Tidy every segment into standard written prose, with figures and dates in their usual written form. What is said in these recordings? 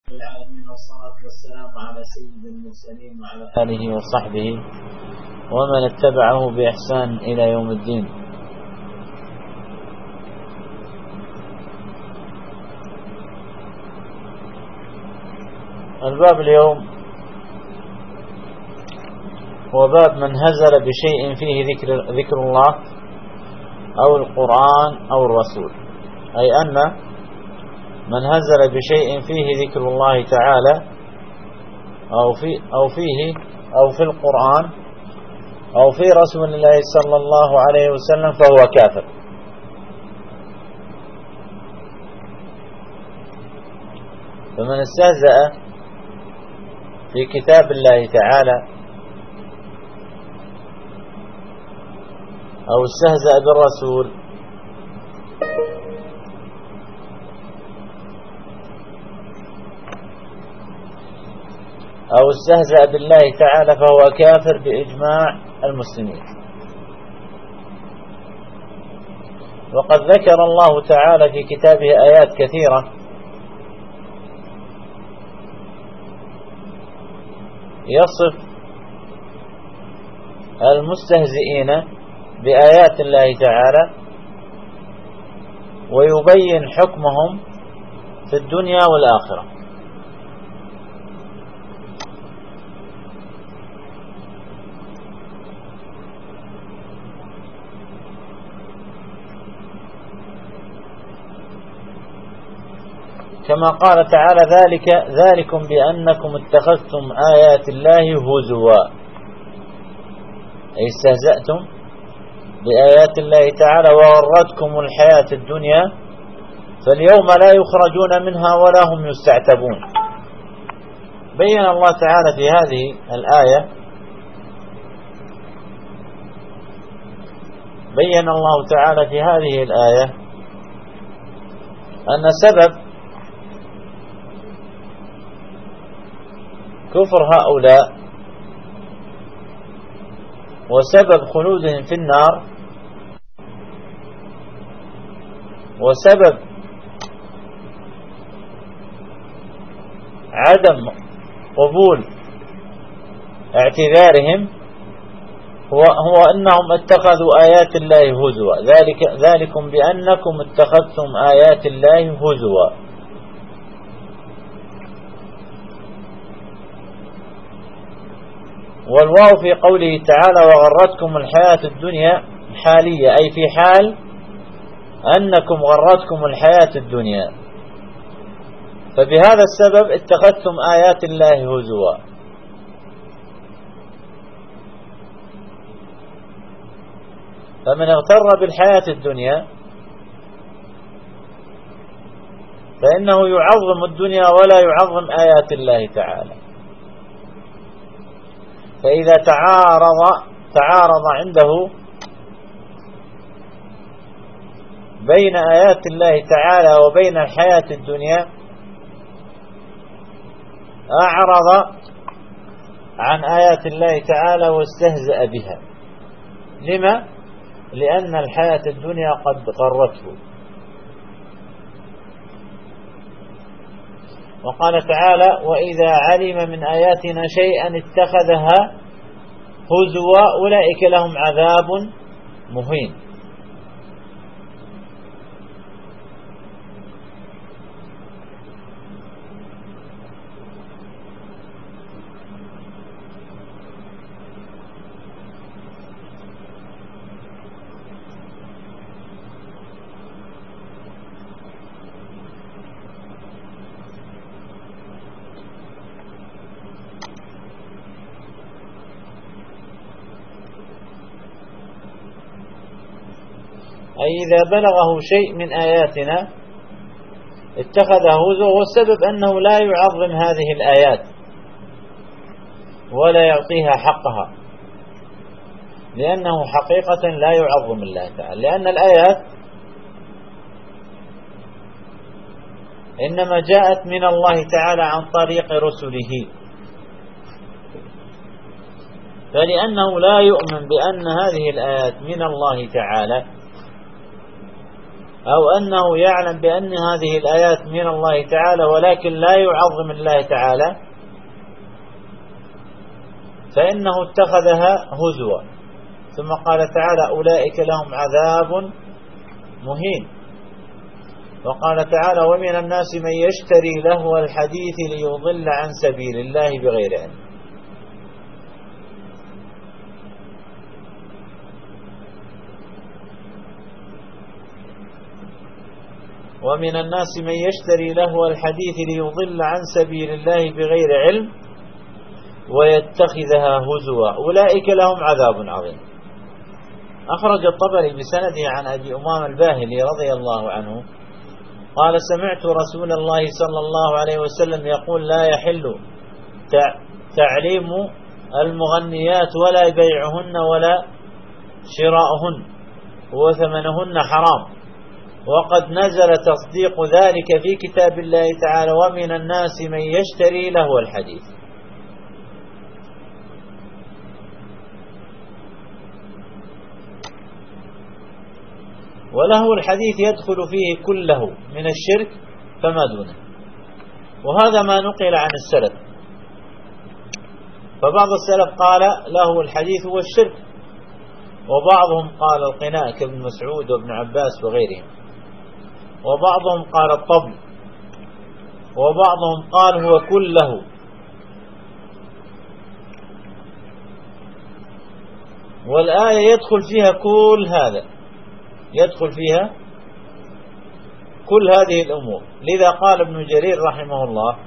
العالمين، والصلاة والسلام على سيد المرسلين وعلى آله وصحبه ومن اتبعه بإحسان إلى يوم الدين. الباب اليوم هو باب من هزل بشيء فيه ذكر الله أو القرآن أو الرسول، أي أن من هزل بشيء فيه ذكر الله تعالى أو في القرآن أو في رسول الله صلى الله عليه وسلم فهو كافر. فمن استهزأ في كتاب الله تعالى أو استهزأ بالرسول أو استهزأ بالله تعالى فهو كافر بإجماع المسلمين. وقد ذكر الله تعالى في كتابه آيات كثيرة يصف المستهزئين بآيات الله تعالى ويبين حكمهم في الدنيا والآخرة. كما قال تعالى ذلكم بأنكم اتخذتم آيات الله هزوا، أي استهزأتم بآيات الله تعالى وغرتكم الحياة الدنيا، فاليوم لا يخرجون منها ولا هم يستعتبون. بين الله تعالى في هذه الآية أن سبب كفر هؤلاء وسبب خلودهم في النار وسبب عدم قبول اعتذارهم هو أنهم اتخذوا آيات الله هزوا. ذلكم بأنكم اتخذتم آيات الله هزوا. والواو في قوله تعالى وغرتكم الحياة الدنيا حالية، أي في حال أنكم غرتكم الحياة الدنيا، فبهذا السبب اتخذتم آيات الله هزوا. فمن اغتر بالحياة الدنيا فإنه يعظم الدنيا ولا يعظم آيات الله تعالى. فإذا تعارض عنده بين آيات الله تعالى وبين الحياة الدنيا أعرض عن آيات الله تعالى واستهزأ بها. لما؟ لأن الحياة الدنيا قد غرته. وقال تعالى وإذا علم من آياتنا شيئا اتخذها هزوا أولئك لهم عذاب مهين. أي إذا بلغه شيء من آياتنا اتخذه هزوا، والسبب أنه لا يعظم هذه الآيات ولا يعطيها حقها، لأنه حقيقة لا يعظم الله تعالى، لأن الآيات إنما جاءت من الله تعالى عن طريق رسله، فلأنه لا يؤمن بأن هذه الآيات من الله تعالى أو أنه يعلم بأن هذه الآيات من الله تعالى ولكن لا يعظم الله تعالى، فإنه اتخذها هزوا. ثم قال تعالى: أولئك لهم عذاب مهين. وقال تعالى: ومن الناس من يشتري لهو الحديث ليضل عن سبيل الله بغير علم. ومن الناس من يشتري لهو الحديث ليضل عن سبيل الله بغير علم ويتخذها هزوا أولئك لهم عذاب عظيم. أخرج الطبري بسنده عن أبي أمامة الباهلي رضي الله عنه قال: سمعت رسول الله صلى الله عليه وسلم يقول: لا يحل تعليم المغنيات ولا بيعهن ولا شراؤهن وثمنهن حرام. وقد نزل تصديق ذلك في كتاب الله تعالى: ومن الناس من يشتري لهو الحديث. ولهو الحديث يدخل فيه كله من الشرك فما دونه. وهذا ما نقل عن السلف، فبعض السلف قال لهو الحديث هو الشرك، وبعضهم قال القناء كابن مسعود وابن عباس وغيرهم، وبعضهم قال الطبل، وبعضهم قال هو كله. والآية يدخل فيها كل هذا، يدخل فيها كل هذه الأمور. لذا قال ابن جرير رحمه الله: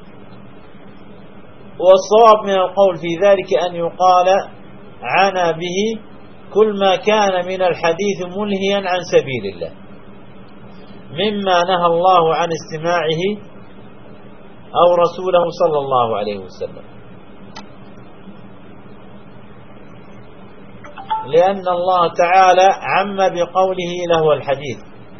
والصواب من القول في ذلك أن يقال عنا به كل ما كان من الحديث ملهيا عن سبيل الله مما نهى الله عن استماعه أو رسوله صلى الله عليه وسلم، لأن الله تعالى عم بقوله لهو الحديث.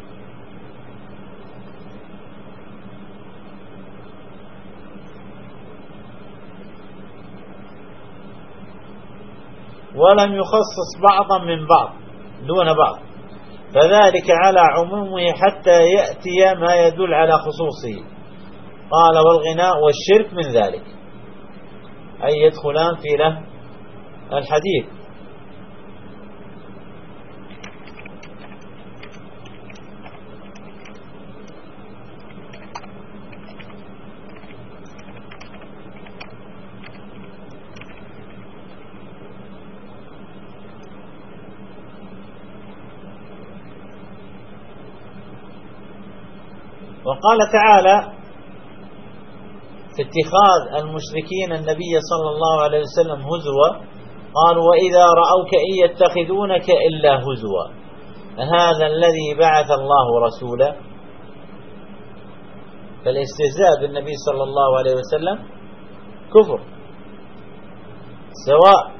ولم يخصص بعضا من بعض دون بعض، فذلك على عمومه حتى يأتي ما يدل على خصوصه. قال: والغناء والشرك من ذلك، أي يدخلان في له الحديث. وقال تعالى في اتخاذ المشركين النبي صلى الله عليه وسلم هزوا: قالوا: وإذا رأوك إن يتخذونك إلا هزوا هذا الذي بعث الله رسولا. فالاستهزاء بالنبي صلى الله عليه وسلم كفر، سواء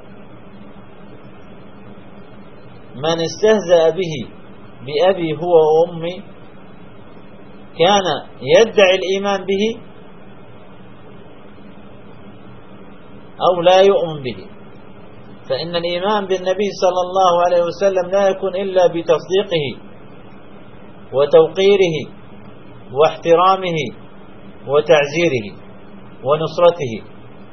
من استهزأ به بأبي هو وأمي كان يدعي الإيمان به أو لا يؤمن به، فإن الإيمان بالنبي صلى الله عليه وسلم لا يكون إلا بتصديقه وتوقيره واحترامه وتعزيره ونصرته.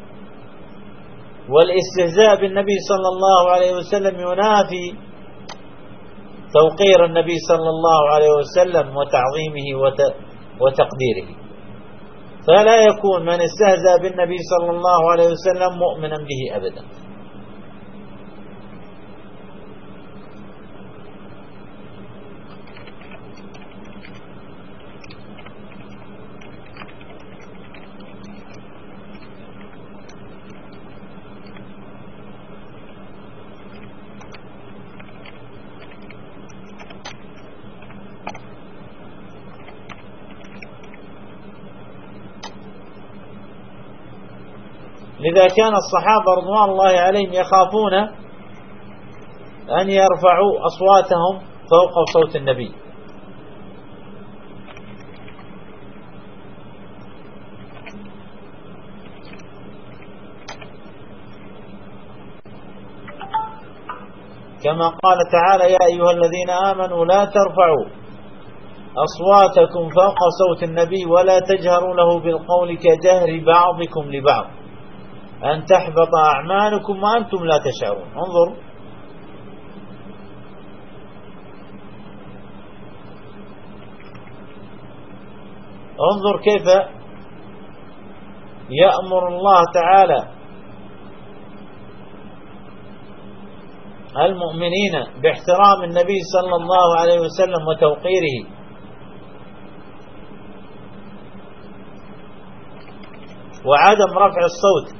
والاستهزاء بالنبي صلى الله عليه وسلم ينافي توقير النبي صلى الله عليه وسلم وتعظيمه وتقديره، فلا يكون من استهزأ بالنبي صلى الله عليه وسلم مؤمنا به أبدا. لذا كان الصحابة رضوان الله عليهم يخافون أن يرفعوا أصواتهم فوق صوت النبي، كما قال تعالى: يا أيها الذين آمنوا لا ترفعوا أصواتكم فوق صوت النبي ولا تجهروا له بالقول كجهر بعضكم لبعض أن تحبط أعمالكم وأنتم لا تشعرون. انظر كيف يأمر الله تعالى المؤمنين باحترام النبي صلى الله عليه وسلم وتوقيره، وعدم رفع الصوت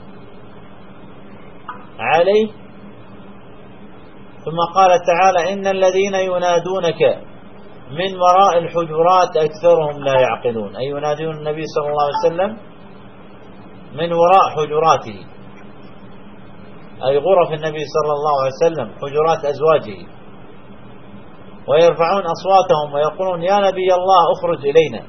عليه. ثم قال تعالى إن الذين ينادونك من وراء الحجرات أكثرهم لا يعقلون، أي ينادون النبي صلى الله عليه وسلم من وراء حجراته، أي غرف النبي صلى الله عليه وسلم، حجرات أزواجه، ويرفعون أصواتهم ويقولون يا نبي الله اخرج إلينا.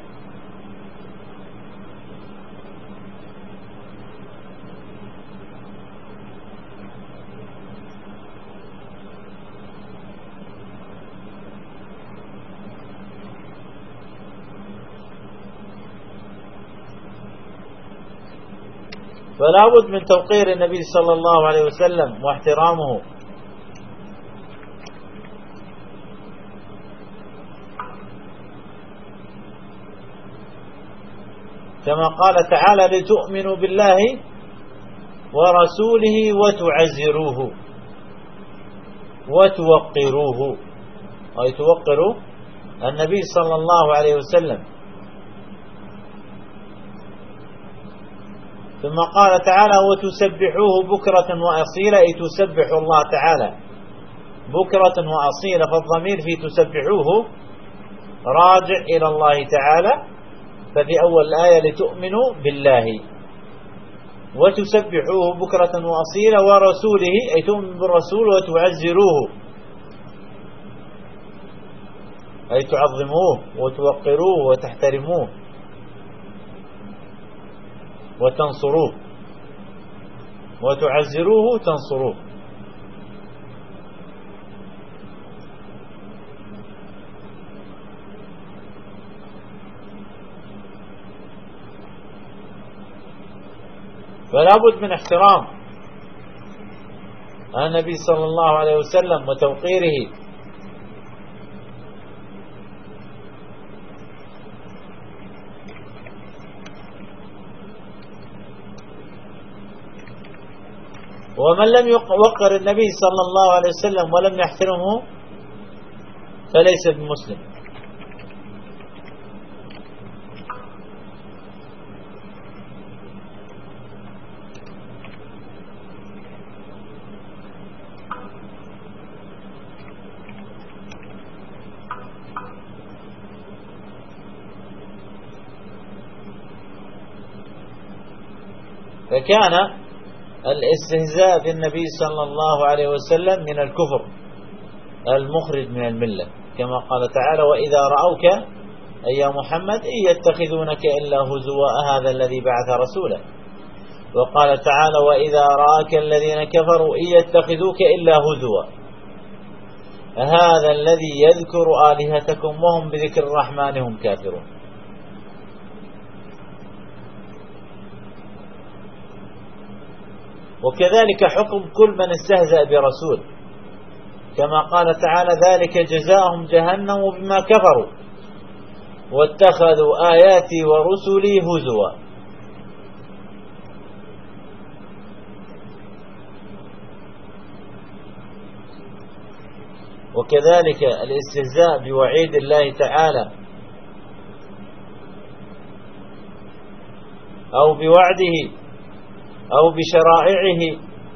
فلا بد من توقير النبي صلى الله عليه وسلم واحترامه. كما قال تعالى لتؤمنوا بالله ورسوله وتعزروه وتوقروه، أي توقروا النبي صلى الله عليه وسلم. ثم قال تعالى وتسبحوه بكرة وأصيلا، أي تسبحوا الله تعالى بكرة وأصيلا، فالضمير في تسبحوه راجع إلى الله تعالى، ففي أول الآية لتؤمنوا بالله وتسبحوه بكرة وأصيلا ورسوله، أي تؤمن بالرسول، وتعزروه أي تعظموه وتوقروه وتحترموه وتنصروه، وتعزروه تنصروه. فلا بد من احترام النبي صلى الله عليه وسلم وتوقيره. ومن لم يوقر النبي صلى الله عليه وسلم ولم يحترمه فليس بمسلم. فكان الاستهزاء بالنبي صلى الله عليه وسلم من الكفر المخرج من الملة، كما قال تعالى وإذا رأوك أي يا محمد إن يتخذونك إلا هزوا هذا الذي بعث رسوله. وقال تعالى وإذا رآك الذين كفروا إن يتخذوك إلا هزوا هذا الذي يذكر آلهتكم وهم بذكر الرحمن هم كافرون. وكذلك حكم كل من استهزأ برسول، كما قال تعالى ذلك جزاؤهم جهنم بما كفروا واتخذوا آياتي ورسلي هزوا. وكذلك الاستهزاء بوعيد الله تعالى أو بوعده أو بشرائعه،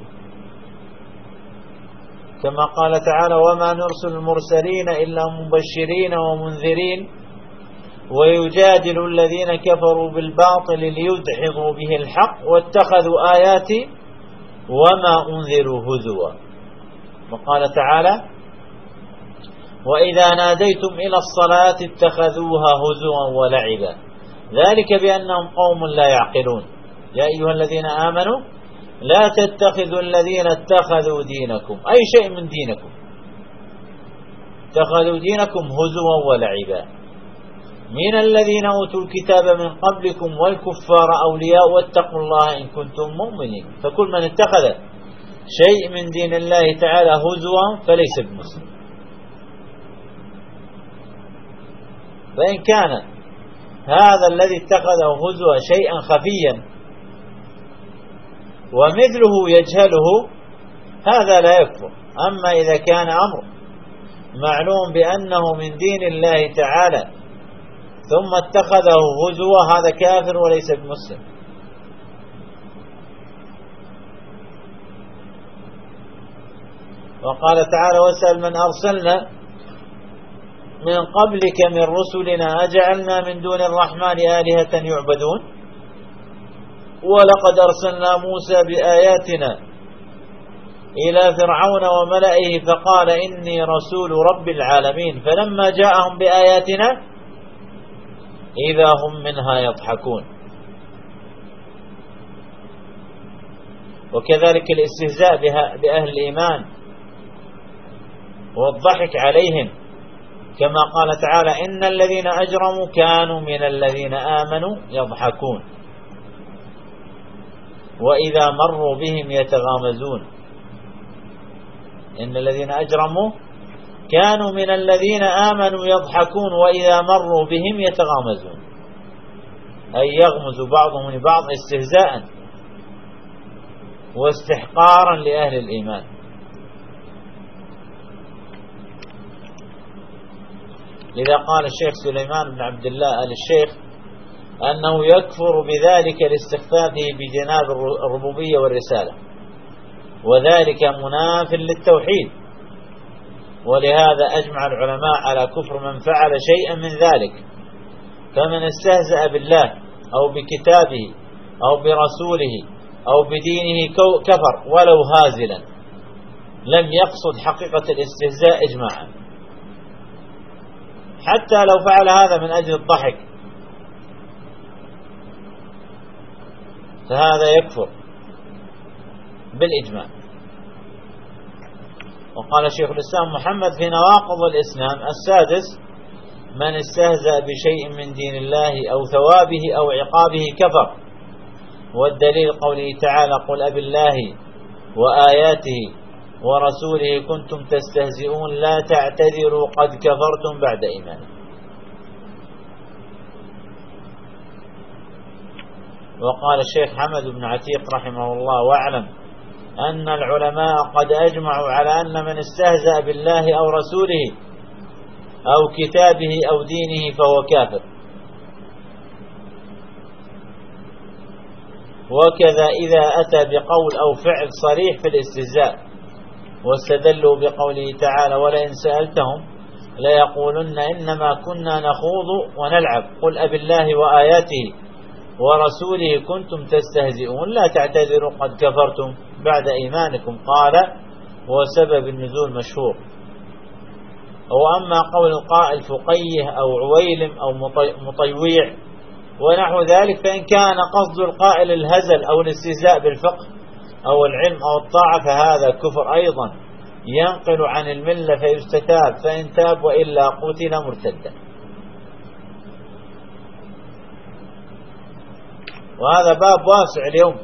كما قال تعالى وما نرسل المرسلين إلا مبشرين ومنذرين ويجادل الذين كفروا بالباطل ليدحضوا به الحق واتخذوا آياتي وما أنذروا هزوا. وقال تعالى وإذا ناديتم إلى الصلاة اتخذوها هزوا ولعبا ذلك بأنهم قوم لا يعقلون يا أيها الذين آمنوا لا تتخذوا الذين اتخذوا دينكم أي شيء من دينكم اتخذوا دينكم هزوا ولعبا. من الذين أوتوا الكتاب من قبلكم والكفار أولياء واتقوا الله إن كنتم مؤمنين. فكل من اتخذ شيء من دين الله تعالى هزوا فليس بمسلم. فإن كان هذا الذي اتخذه هزوا شيئا خفيا ومثله يجهله هذا لا يكفر. أما إذا كان أمر معلوم بأنه من دين الله تعالى ثم اتخذه هزوا هذا كافر وليس بمسلم. وقال تعالى واسأل من أرسلنا من قبلك من رسلنا أجعلنا من دون الرحمن آلهة يعبدون ولقد أرسلنا موسى بآياتنا إلى فرعون وملئه فقال إني رسول رب العالمين فلما جاءهم بآياتنا إذا هم منها يضحكون. وكذلك الاستهزاء بأهل الإيمان والضحك عليهم كما قال تعالى إن الذين أجرموا كانوا من الذين آمنوا يضحكون وإذا مروا بهم يتغامزون. إن الذين أجرموا كانوا من الذين آمنوا يضحكون وإذا مروا بهم يتغامزون، أي يغمز بعضهم لبعض استهزاء واستحقارا لأهل الإيمان. لذا قال الشيخ سليمان بن عبد الله آل الشيخ أنه يكفر بذلك لاستخفافه بجناب الربوبية والرسالة وذلك مناف للتوحيد. ولهذا أجمع العلماء على كفر من فعل شيئا من ذلك، فمن استهزأ بالله أو بكتابه أو برسوله أو بدينه كفر ولو هازلا لم يقصد حقيقة الاستهزاء إجماعا، حتى لو فعل هذا من أجل الضحك فهذا يكفر بالإجماع. وقال شيخ الإسلام محمد في نواقض الإسلام السادس من استهزأ بشيء من دين الله أو ثوابه أو عقابه كفر. والدليل قوله تعالى قل أبي الله وآياته ورسوله كنتم تستهزئون لا تعتذروا قد كفرتم بعد إيمانكم. وقال الشيخ حمد بن عتيق رحمه الله واعلم أن العلماء قد أجمعوا على أن من استهزأ بالله أو رسوله أو كتابه أو دينه فهو كافر. وكذا إذا أتى بقول أو فعل صريح في الاستهزاء واستدلوا بقوله تعالى ولئن سألتهم ليقولن إنما كنا نخوض ونلعب قل أبي الله وآياته ورسوله كنتم تستهزئون لا تعتذروا قد كفرتم بعد إيمانكم. قال وسبب النزول مشهور. وأما قول القائل فقيه أو عويلم أو مطيويع ونحو ذلك فإن كان قصد القائل الهزل أو الاستهزاء بالفقه أو العلم أو الطاعة فهذا كفر أيضا ينقل عن الملة فيستتاب فإن تاب وإلا قتل مرتدا. وهذا باب واسع اليوم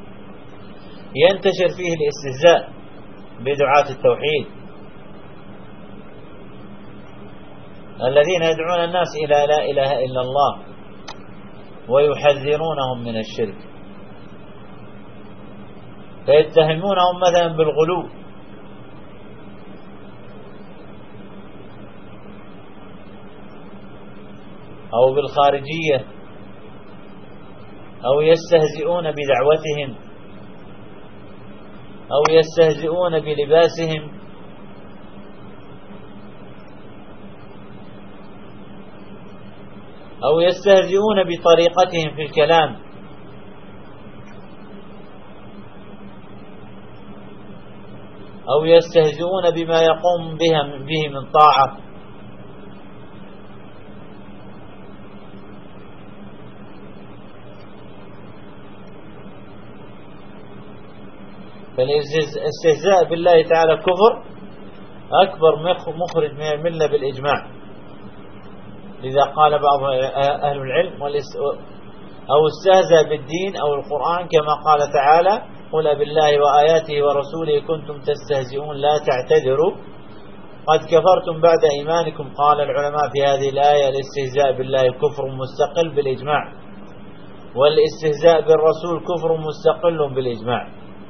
ينتشر فيه الاستهزاء بدعاة التوحيد الذين يدعون الناس إلى لا إله إلا الله ويحذرونهم من الشرك، فيتهمونهم مثلا بالغلو أو بالخارجية أو يستهزئون بدعوتهم أو يستهزئون بلباسهم أو يستهزئون بطريقتهم في الكلام أو يستهزئون بما يقوم به من طاعة. فالاستهزاء بالله تعالى كفر أكبر مخرج من الملة بالإجماع. لذا قال بعض أهل العلم أو استهزأ بالدين أو القرآن كما قال تعالى قل بالله وآياته ورسوله كنتم تستهزئون لا تعتذروا قد كفرتم بعد إيمانكم. قال العلماء في هذه الآية الاستهزاء بالله كفر مستقل بالإجماع، والاستهزاء بالرسول كفر مستقل بالإجماع.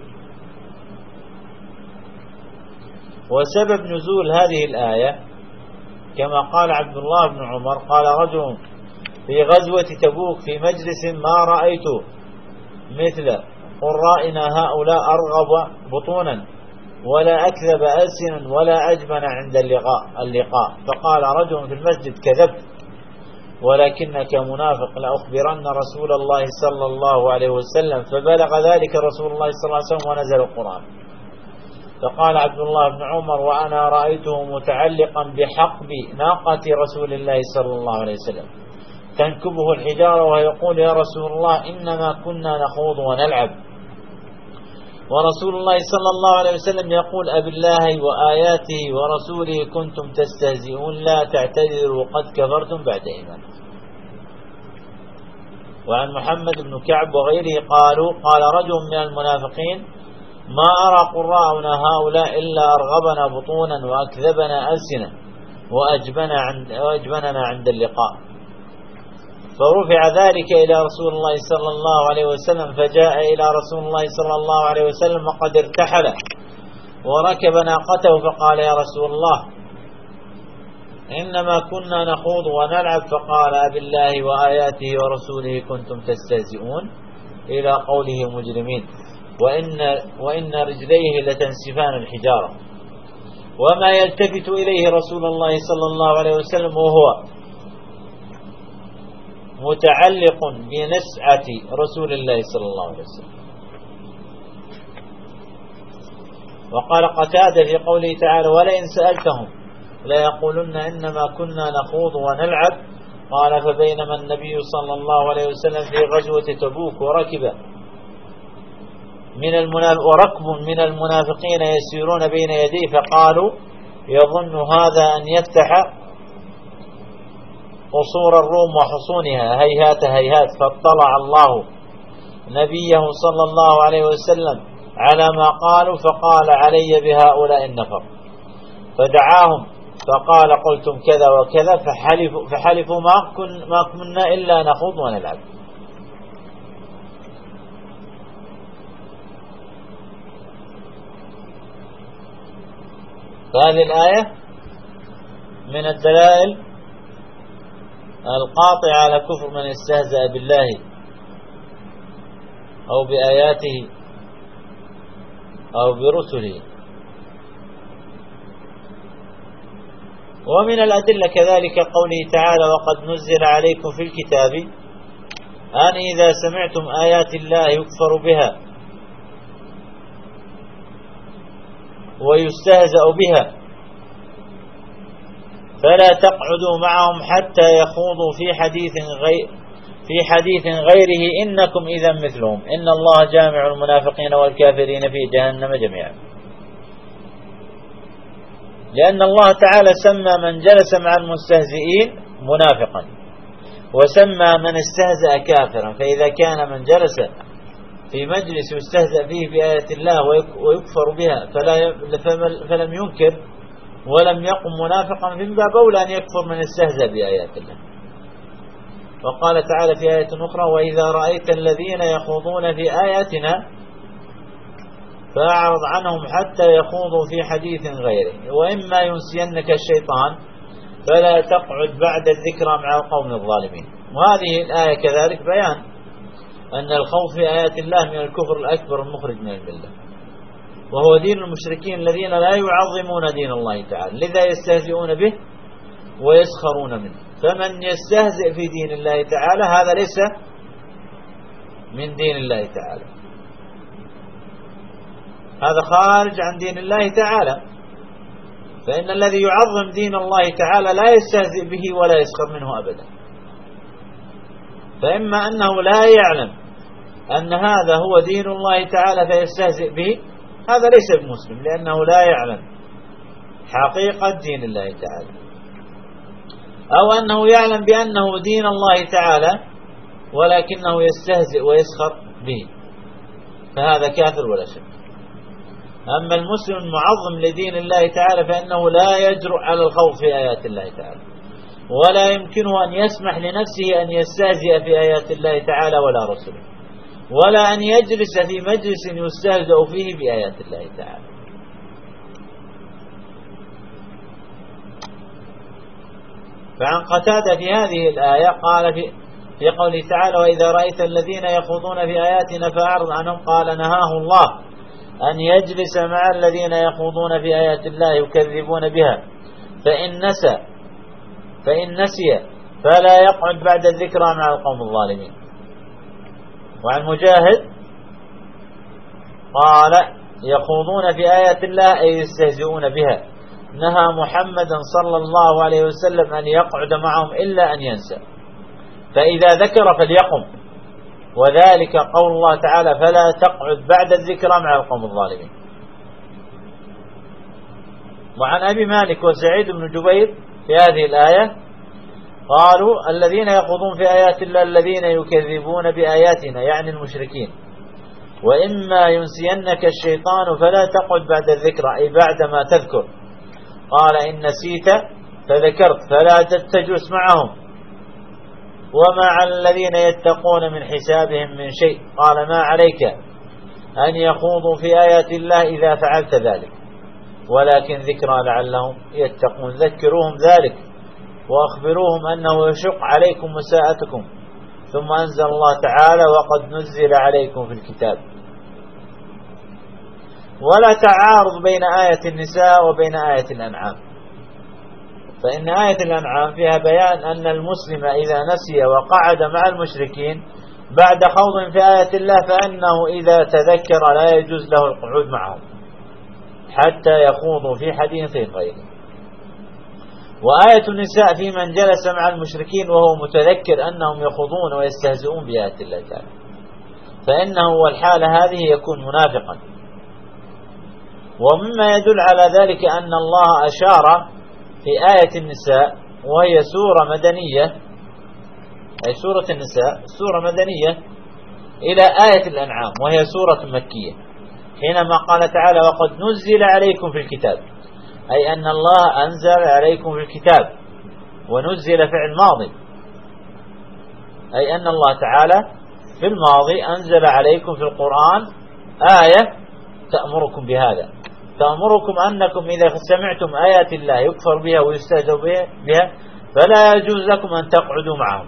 وسبب نزول هذه الآية كما قال عبد الله بن عمر قال رجل في غزوة تبوك في مجلس ما رأيت مثل قرائنا هؤلاء أرغب بطونا ولا أكذب ألسنا ولا أجبن عند اللقاء. فقال رجل في المسجد كذبت ولكنك منافق لأخبرن رسول الله صلى الله عليه وسلم. فبلغ ذلك رسول الله صلى الله عليه وسلم ونزل القرآن. فقال عبد الله بن عمر وأنا رأيته متعلقا بحقب ناقة رسول الله صلى الله عليه وسلم تنكبه الحجارة ويقول يا رسول الله إنما كنا نخوض ونلعب، ورسول الله صلى الله عليه وسلم يقول أبالله وآياته ورسوله كنتم تستهزئون لا تعتذروا قد كفرتم بعد إيمانكم. وعن محمد بن كعب وغيره قال رجل من المنافقين ما أرى قراءنا هؤلاء إلا أرغبنا بطونا وأكذبنا ألسنا وأجبننا عند اللقاء. فرفع ذلك إلى رسول الله صلى الله عليه وسلم فجاء إلى رسول الله صلى الله عليه وسلم وقد ارتحل وركب ناقته فقال يا رسول الله إنما كنا نخوض ونلعب. فقال أبالله وآياته ورسوله كنتم تستهزئون إلى قوله مجرمين وإن رجليه لتنسفان الحجارة. وما يلتفت إليه رسول الله صلى الله عليه وسلم وهو متعلق بنسعة رسول الله صلى الله عليه وسلم. وقال قتادة في قوله تعالى ولئن سألتهم ليقولن إنما كنا نخوض ونلعب. قال فبينما النبي صلى الله عليه وسلم في غزوة تبوك وركب من المنافقين يسيرون بين يديه فقالوا يظن هذا أن يفتح قصور الروم وحصونها هيهات هيهات. فاطلع الله نبيه صلى الله عليه وسلم على ما قالوا فقال علي بهؤلاء النفر فدعاهم فقال قلتم كذا وكذا فحلفوا ما كنا إلا نخوض ونلعب. فهذه الآية من الدلائل القاطعة على كفر من استهزأ بالله أو بآياته أو برسله. ومن الأدلة كذلك قوله تعالى وقد نزل عليكم في الكتاب أن إذا سمعتم آيات الله يكفر بها ويستهزأ بها فلا تقعدوا معهم حتى يخوضوا في حديث غيره إنكم إذا مثلهم إن الله جامع المنافقين والكافرين في جهنم جميعا. لأن الله تعالى سمى من جلس مع المستهزئين منافقا وسمى من استهزأ كافرا. فإذا كان من جلس في مجلس يستهزأ فيه بآيات الله ويكفر بها فلم ينكر ولم يقم منافقا من باب أولى أن يكفر من استهزأ بآيات الله. وقال تعالى في آية أخرى وإذا رأيت الذين يخوضون في آياتنا فأعرض عنهم حتى يخوضوا في حديث غيره وإما ينسينك الشيطان فلا تقعد بعد الذكرى مع القوم الظالمين. وهذه الآية كذلك بيان أن الخوض في آيات الله من الكفر الأكبر المخرج من الملة، وهو دين المشركين الذين لا يعظمون دين الله تعالى لذا يستهزئون به ويسخرون منه. فمن يستهزئ في دين الله تعالى هذا ليس من دين الله تعالى، هذا خارج عن دين الله تعالى. فإن الذي يعظم دين الله تعالى لا يستهزئ به ولا يسخر منه أبدا. فإما أنه لا يعلم أن هذا هو دين الله تعالى فيستهزئ به، هذا ليس بمسلم لأنه لا يعلم حقيقة دين الله تعالى. أو أنه يعلم بأنه دين الله تعالى ولكنه يستهزئ ويسخر به، فهذا كافر ولا شك. أما المسلم المعظم لدين الله تعالى فإنه لا يجرؤ على الخوض في آيات الله تعالى، ولا يمكنه أن يسمح لنفسه أن يستهزئ في آيات الله تعالى ولا رسله، ولا أن يجلس في مجلس يستهزأ فيه بآيات الله تعالى. فعن قتادة في هذه الآية قال في قوله تعالى: وإذا رأيت الذين يخوضون في آياتنا فأعرض عنهم، قال: نهاه الله أن يجلس مع الذين يخوضون في آيات الله يكذبون بها، فإن نسي فلا يقعد بعد الذكرى مع القوم الظالمين. وعن مجاهد قال: يخوضون في آيات الله أي يستهزئون بها، نهى محمدا صلى الله عليه وسلم أن يقعد معهم إلا أن ينسى، فإذا ذكر فليقم، وذلك قول الله تعالى: فلا تقعد بعد الذكرى مع القوم الظالمين. وعن أبي مالك وسعيد بن جبير في هذه الآية قالوا: الذين يخوضون في آيات الله الذين يكذبون بآياتنا، يعني المشركين. وإما ينسينك الشيطان فلا تقعد بعد الذكرى، أي بعد ما تذكر. قال: إن نسيت فذكرت فلا تجلس معهم، وما على الذين يتقون من حسابهم من شيء. قال: ما عليك أن يخوضوا في آيات الله إذا فعلت ذلك، ولكن ذكرى لعلهم يتقون. ذكروهم ذلك وأخبروهم أنه يشق عليكم مساءتكم. ثم أنزل الله تعالى: وقد نزل عليكم في الكتاب. ولا تعارض بين آية النساء وبين آية الأنعام، فإن آية الأنعام فيها بيان أن المسلم إذا نسي وقعد مع المشركين بعد خوض في آية الله فإنه إذا تذكر لا يجوز له القعود معهم حتى يخوضوا في حديث غيره. وآية النساء في من جلس مع المشركين وهو متذكر أنهم يخوضون ويستهزئون بآيات الله تعالى، فإنه والحالة هذه يكون منافقا. ومما يدل على ذلك أن الله أشار في آية النساء، وهي سورة مدنية، أي سورة النساء سورة مدنية، إلى آية الأنعام وهي سورة مكية، حينما قال تعالى: وقد نزل عليكم في الكتاب، أي أن الله أنزل عليكم في الكتاب. ونزل فعل ماضي، أي أن الله تعالى في الماضي أنزل عليكم في القرآن آية تأمركم بهذا، تأمركم أنكم إذا سمعتم آيات الله يكفر بها ويستهزأ بها فلا يجوز لكم أن تقعدوا معهم،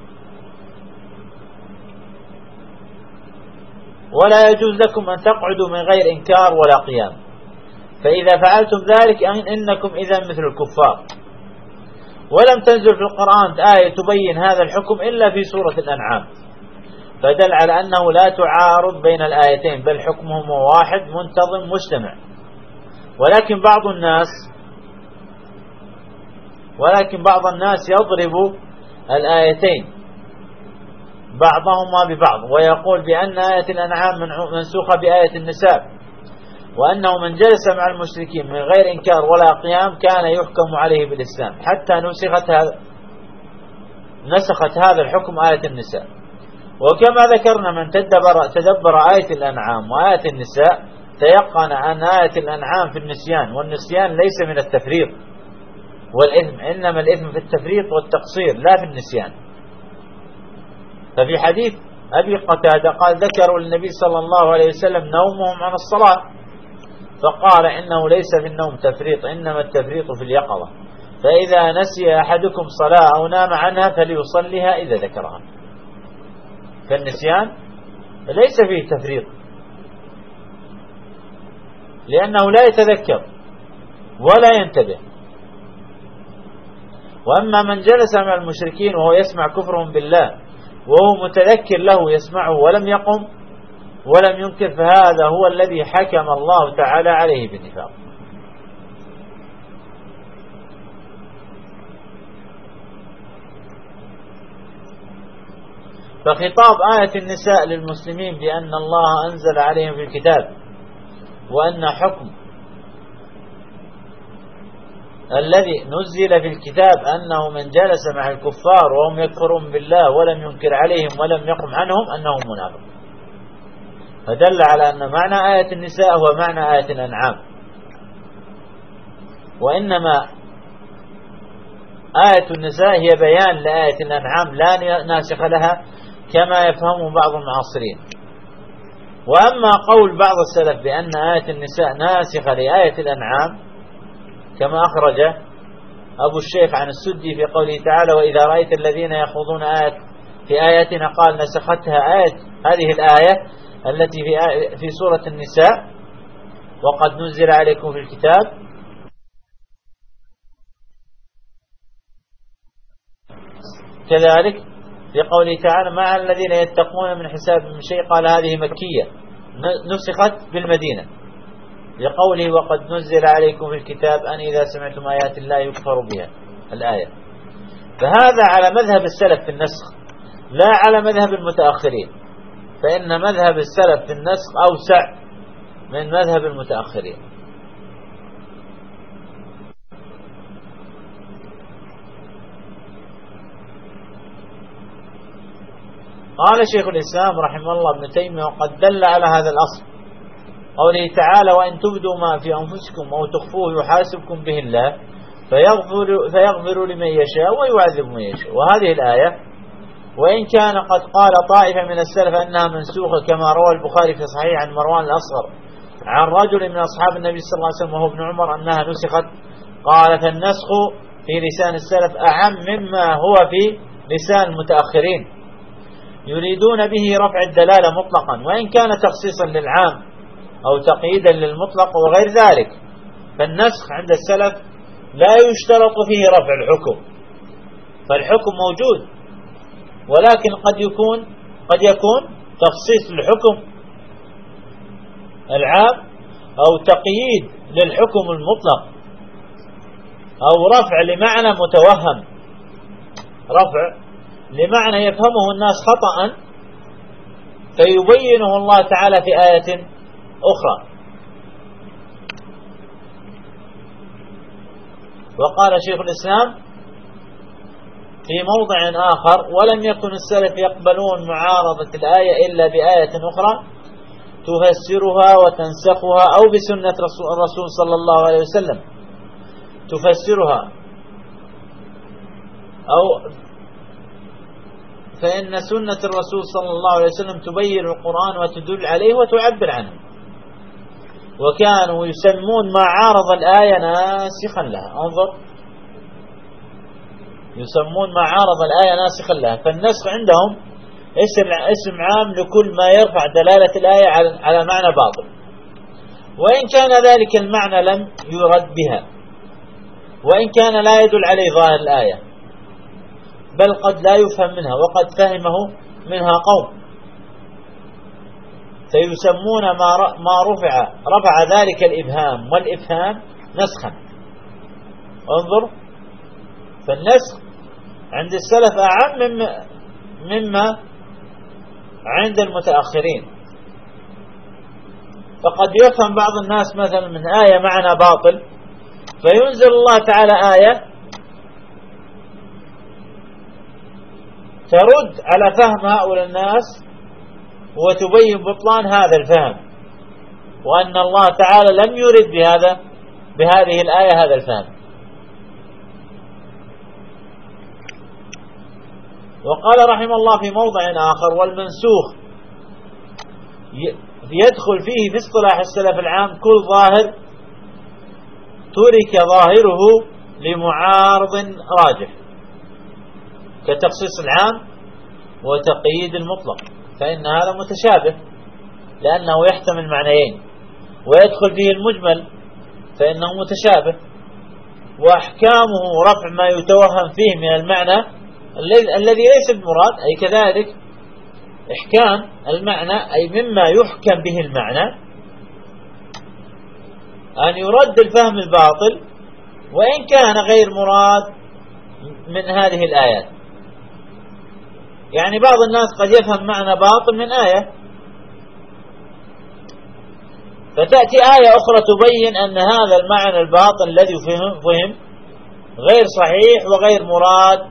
ولا يجوز لكم أن تقعدوا من غير إنكار ولا قيام، فإذا فعلتم ذلك إنكم إذا مثل الكفار. ولم تنزل في القرآن آية تبين هذا الحكم إلا في سورة الأنعام، فدل على أنه لا تعارض بين الآيتين، بل حكمهم واحد منتظم مجتمع. ولكن بعض الناس يضرب الآيتين بعضهما ببعض، ويقول بأن آية الأنعام منسوخة بآية النساء، وأنه من جلس مع المشركين من غير إنكار ولا قيام كان يحكم عليه بالإسلام، حتى نسخت هذا الحكم آية النساء. وكما ذكرنا من تدبر آية الأنعام وآية النساء تيقن أن آية الأنعام في النسيان، والنسيان ليس من التفريط والإثم، إنما الإثم في التفريط والتقصير لا في النسيان. ففي حديث أبي قتادة قال: ذكروا للنبي صلى الله عليه وسلم نومهم عن الصلاة، فقال: إنه ليس في النوم تفريط، إنما التفريط في اليقظة، فإذا نسي أحدكم صلاة أو نام عنها فليصليها إذا ذكرها. فالنسيان ليس فيه تفريط، لأنه لا يتذكر ولا ينتبه. وأما من جلس مع المشركين وهو يسمع كفرهم بالله وهو متذكر له يسمعه ولم يقم ولم ينكر، فهذا هو الذي حكم الله تعالى عليه بالنفاق. فخطاب آية النساء للمسلمين بأن الله أنزل عليهم في الكتاب، وأن حكم الذي نزل في الكتاب أنه من جلس مع الكفار وهم يكفرون بالله ولم ينكر عليهم ولم يقم عنهم أنه منافق. فدل على أن معنى آية النساء هو معنى آية الأنعام، وإنما آية النساء هي بيان لآية الأنعام لا ناسخ لها كما يفهمه بعض المعاصرين. وأما قول بعض السلف بأن آية النساء ناسخة لآية الأنعام كما أخرج أبو الشيخ عن السدي في قوله تعالى: وإذا رأيت الذين يخوضون في آياتنا قال نسختها آية هذه الآية التي في سورة النساء وقد نزل عليكم في الكتاب. كذلك في قوله تعالى: مع الذين يتقون من حساب من شيء قال هذه مكية نسخت بالمدينة، لقوله وقد نزل عليكم في الكتاب أن إذا سمعتم آيات الله يكفر بها الآية. فهذا على مذهب السلف في النسخ لا على مذهب المتأخرين، فإن مذهب السلف في النسخ أوسع من مذهب المتأخرين. قال شيخ الإسلام رحمه الله ابن تيمية: وقد دل على هذا الأصل قوله تعالى: وإن تبدوا ما في أنفسكم أو تخفوه يحاسبكم به الله فيغفر لمن يشاء ويعذب من يشاء. وهذه الآية وإن كان قد قال طائفة من السلف أنها منسوخة كما روى البخاري في صحيح عن مروان الأصغر عن رجل من أصحاب النبي صلى الله عليه وسلم وهو ابن عمر أنها نسخت، قال: فالنسخ في لسان السلف أعم مما هو في لسان المتأخرين، يريدون به رفع الدلالة مطلقا وإن كان تخصيصا للعام أو تقييدا للمطلق وغير ذلك. فالنسخ عند السلف لا يشترط فيه رفع الحكم، فالحكم موجود، ولكن قد يكون تخصيص للحكم العام أو تقييد للحكم المطلق أو رفع لمعنى متوهم، رفع لمعنى يفهمه الناس خطأ فيبينه الله تعالى في آية أخرى. وقال شيخ الإسلام في موضع آخر: ولم يكن السلف يقبلون معارضة الآية إلا بآية أخرى تفسرها وتنسخها أو بسنة الرسول صلى الله عليه وسلم تفسرها، أو فإن سنة الرسول صلى الله عليه وسلم تبين القرآن وتدل عليه وتعبر عنه، وكانوا يسمون ما عارض الآية ناسخا لها. انظر، يسمون ما عارض الآية ناسخا لها. فالنسخ عندهم اسم عام لكل ما يرفع دلالة الآية على معنى باطل، وإن كان ذلك المعنى لم يرد بها، وإن كان لا يدل عليه ظاهر الآية، بل قد لا يفهم منها وقد فهمه منها قوم، فيسمون ما رفع ذلك الإبهام والإفهام نسخا. انظر، فالنسخ عند السلف أعم مما عند المتأخرين. فقد يفهم بعض الناس مثلا من آية معنى باطل فينزل الله تعالى آية ترد على فهم هؤلاء الناس وتبين بطلان هذا الفهم، وأن الله تعالى لم يرد بهذه الآية هذا الفهم. وقال رحمه الله في موضع آخر: والمنسوخ يدخل فيه في اصطلاح السلف العام كل ظاهر ترك ظاهره لمعارض راجح، كتخصيص العام وتقييد المطلق، فإن هذا متشابه لأنه يحتمل معنيين، ويدخل فيه المجمل فإنه متشابه، وأحكامه رفع ما يتوهم فيه من المعنى الذي ليس بمراد، أي كذلك إحكام المعنى أي مما يحكم به المعنى أن يرد الفهم الباطل وإن كان غير مراد من هذه الآيات. يعني بعض الناس قد يفهم معنى باطل من آية، فتأتي آية أخرى تبين أن هذا المعنى الباطل الذي فهم غير صحيح وغير مراد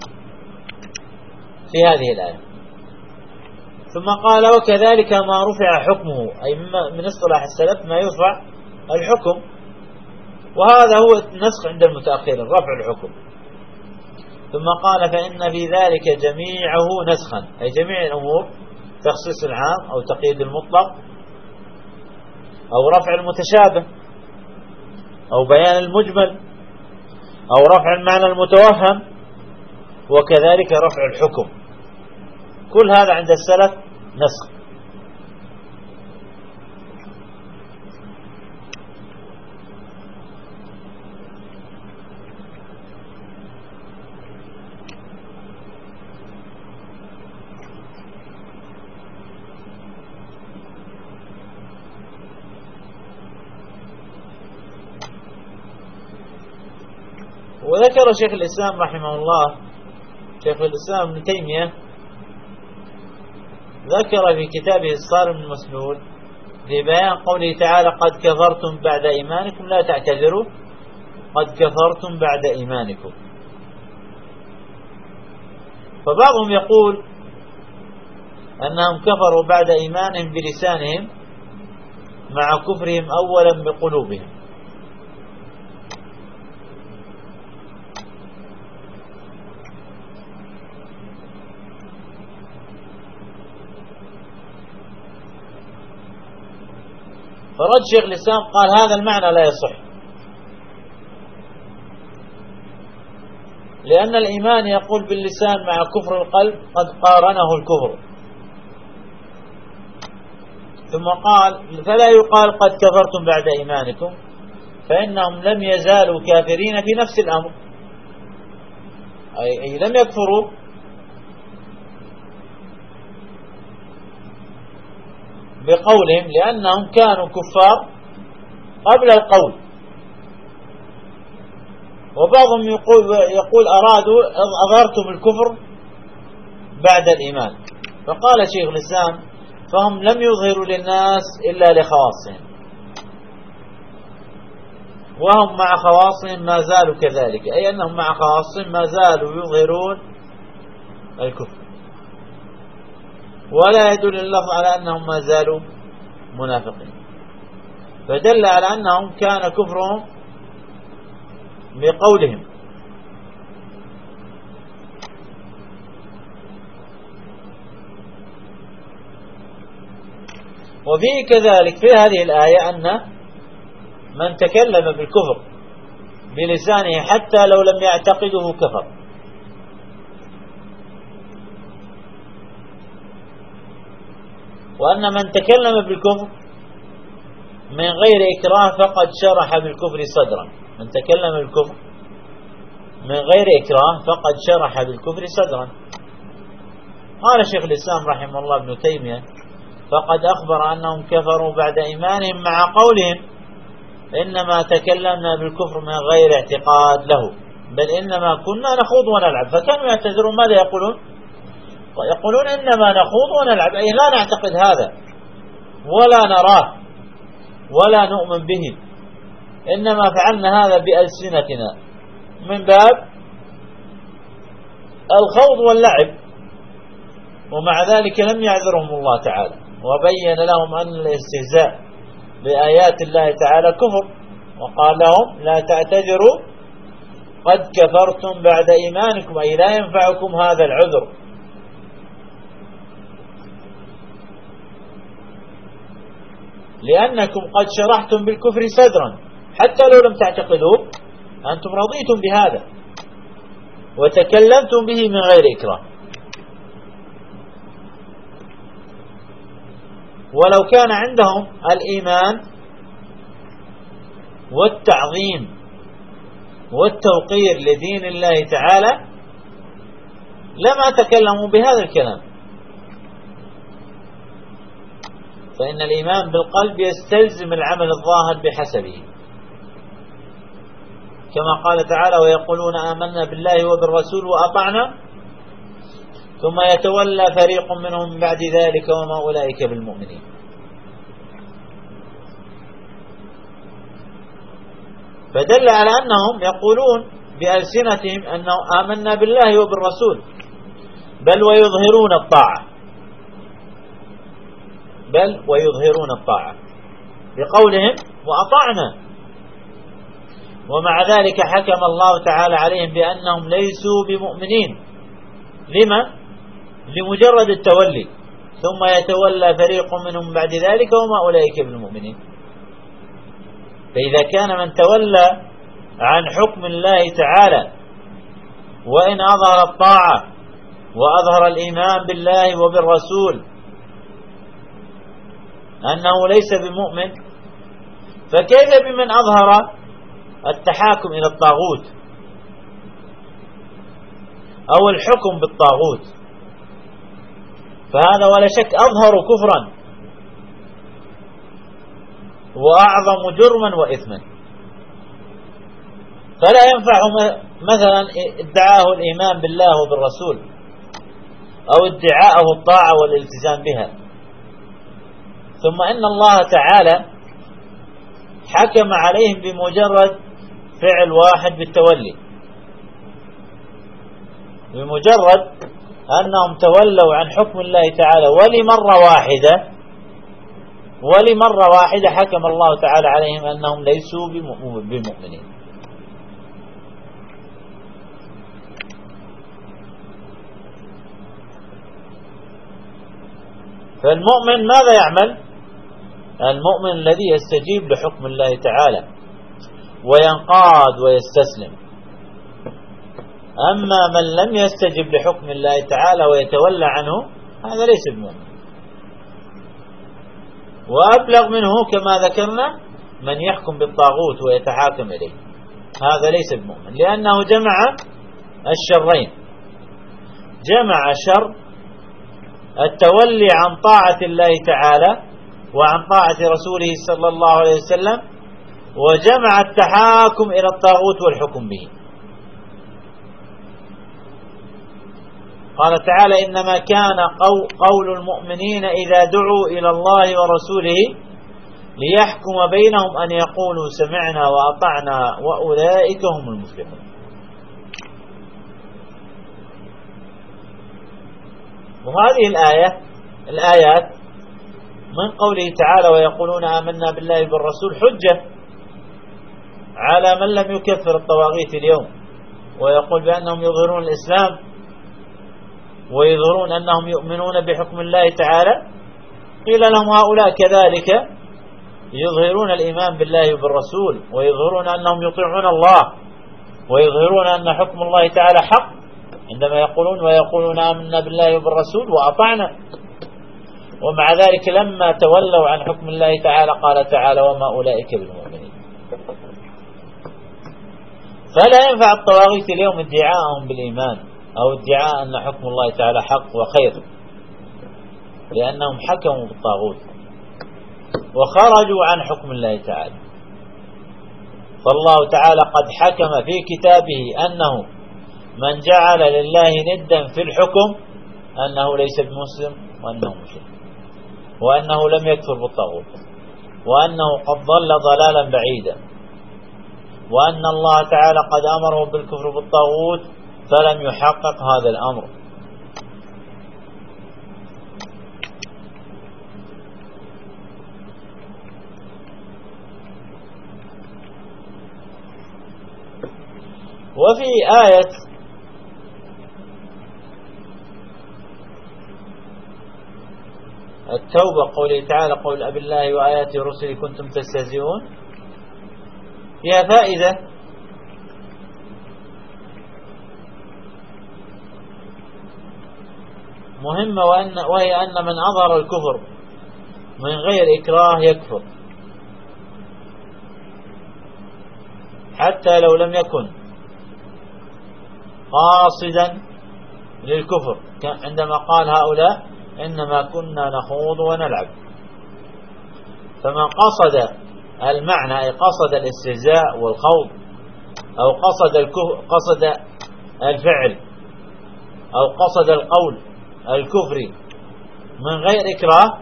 في هذه الآية. ثم قال وكذلك ما رفع حكمه، أي من اصطلاح السلف ما يرفع الحكم، وهذا هو النسخ عند المتأخرين، رفع الحكم. ثم قال فإن في ذلك جميعه نسخا، أي جميع الأمور، تخصيص العام أو تقييد المطلق أو رفع المتشابه أو بيان المجمل أو رفع المعنى المتوهم، وكذلك رفع الحكم، كل هذا عند السلف نسخ. وذكر شيخ الإسلام رحمه الله، شيخ الإسلام ابن تيمية ذكر في كتابه الصارم المسلول في بيان قوله تعالى قد كفرتم بعد إيمانكم لا تعتذروا، قد كفرتم بعد إيمانكم. فبعضهم يقول أنهم كفروا بعد إيمانهم بلسانهم مع كفرهم أولا بقلوبهم. فرد شيخ الإسلام قال هذا المعنى لا يصح، لأن الإيمان يقول باللسان مع كفر القلب قد قارنه الكفر. ثم قال فلا يقال قد كفرتم بعد إيمانكم، فإنهم لم يزالوا كافرين في نفس الأمر، أي لم يكفروا بقولهم، لأنهم كانوا كفار قبل القول. وبعضهم يقول أرادوا أظهرتم الكفر بعد الإيمان. فقال شيخ الإسلام فهم لم يظهروا للناس إلا لخواصهم، وهم مع خواصهم ما زالوا كذلك، أي أنهم مع خواصهم ما زالوا يظهرون الكفر، ولا يدل اللفظ على أنهم ما زالوا منافقين، فدل على أنهم كان كفرهم بقولهم. وفيه كذلك في هذه الآية أن من تكلم بالكفر بلسانه حتى لو لم يعتقده كفر، وأن من تكلم بالكفر من غير إكراه فقد شرح بالكفر صدرا. من تكلم بالكفر من غير إكراه فقد شرح بالكفر صدرا. قال شيخ الإسلام رحمه الله ابن تيمية فقد أخبر أنهم كفروا بعد إيمانهم مع قولهم إنما تكلمنا بالكفر من غير اعتقاد له، بل إنما كنا نخوض ونلعب. فكانوا يعتذرون ماذا يقولون؟ يقولون إنما نخوض ونلعب، أي لا نعتقد هذا ولا نراه ولا نؤمن به، إنما فعلنا هذا بألسنتنا من باب الخوض واللعب. ومع ذلك لم يعذرهم الله تعالى، وبين لهم أن الاستهزاء بآيات الله تعالى كفر، وقال لهم لا تعتذروا قد كفرتم بعد إيمانكم، أي لا ينفعكم هذا العذر. لأنكم قد شرحتم بالكفر صدرا حتى لو لم تعتقدوه، أنتم رضيتم بهذا وتكلمتم به من غير إكراه. ولو كان عندهم الإيمان والتعظيم والتوقير لدين الله تعالى لما تكلموا بهذا الكلام، فإن الإيمان بالقلب يستلزم العمل الظاهر بحسبه، كما قال تعالى ويقولون آمنا بالله وبالرسول وأطعنا ثم يتولى فريق منهم من بعد ذلك وما أولئك بالمؤمنين. فدل على أنهم يقولون بألسنتهم أنه آمنا بالله وبالرسول، بل ويظهرون الطاعة بقولهم وأطعنا، ومع ذلك حكم الله تعالى عليهم بأنهم ليسوا بمؤمنين. لما؟ لمجرد التولي، ثم يتولى فريق منهم بعد ذلك وما أولئك بالمؤمنين. فإذا كان من تولى عن حكم الله تعالى وإن أظهر الطاعة وأظهر الإيمان بالله وبالرسول أنه ليس بمؤمن، فكيف بمن أظهر التحاكم إلى الطاغوت أو الحكم بالطاغوت؟ فهذا ولا شك أظهر كفرا وأعظم جرما وإثما. فلا ينفع مثلا ادعاه الإيمان بالله وبالرسول أو ادعاءه الطاعة والالتزام بها، ثم إن الله تعالى حكم عليهم بمجرد فعل واحد بالتولي، بمجرد أنهم تولوا عن حكم الله تعالى ولمرة واحدة حكم الله تعالى عليهم أنهم ليسوا بمؤمنين. فالمؤمن ماذا يعمل؟ المؤمن الذي يستجيب لحكم الله تعالى وينقاد ويستسلم. أما من لم يستجب لحكم الله تعالى ويتولى عنه هذا ليس بمؤمن. وأبلغ منه كما ذكرنا من يحكم بالطاغوت ويتحاكم إليه، هذا ليس بمؤمن، لأنه جمع الشرين، جمع شر التولي عن طاعة الله تعالى وعن طاعة رسوله صلى الله عليه وسلم، وجمع التحاكم إلى الطاغوت والحكم به. قال تعالى: إنما كان قول المؤمنين إذا دعوا إلى الله ورسوله ليحكم بينهم أن يقولوا سمعنا وأطعنا وأولئك هم المفلحون. وهذه الآيات من قوله تعالى: ويقولون آمنا بالله بالرسول، حجة على من لم يكفر الطواغيت اليوم ويقول بأنهم يظهرون الإسلام ويظهرون أنهم يؤمنون بحكم الله تعالى. قيل لهم هؤلاء كذلك يظهرون الإيمان بالله وبالرسول ويظهرون أنهم يطيعون الله ويظهرون أن حكم الله تعالى حق، عندما يقولون ويقولون آمنا بالله وبالرسول وأطعنا، ومع ذلك لما تولوا عن حكم الله تعالى قال تعالى: وما أولئك بالمؤمنين. فلا ينفع الطواغيت اليوم ادعاءهم بالإيمان أو ادعاء أن حكم الله تعالى حق وخير، لأنهم حكموا بالطاغوت وخرجوا عن حكم الله تعالى. فالله تعالى قد حكم في كتابه أنه من جعل لله ندا في الحكم أنه ليس بمسلم وأنه مشرك، وأنه لم يكفر بالطاغوت، وأنه قد ضل ضلالا بعيدا، وأن الله تعالى قد أمره بالكفر بالطاغوت فلم يحقق هذا الأمر. وفي آية التوبة قوله تعالى: قل أبي الله وآياته ورسله كنتم تستهزئون، فيها فائدة مهمة، وهي أن من أظهر الكفر من غير إكراه يكفر، حتى لو لم يكن قاصدا للكفر، عندما قال هؤلاء إنما كنا نخوض ونلعب. فمن قصد المعنى أي قصد الاستهزاء والخوض، أو قصد الفعل، أو قصد القول الكفري من غير إكراه،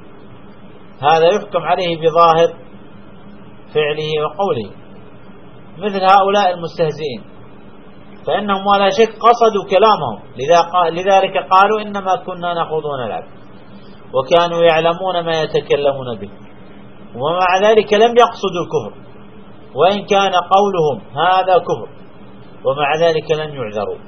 هذا يحكم عليه بظاهر فعله وقوله، مثل هؤلاء المستهزئين، فإنهم ولا شك قصدوا كلامهم، لذلك قالوا إنما كنا نخوض ونلعب، وكانوا يعلمون ما يتكلمون به، ومع ذلك لم يقصدوا الكفر، وإن كان قولهم هذا كفر، ومع ذلك لم يعذروا.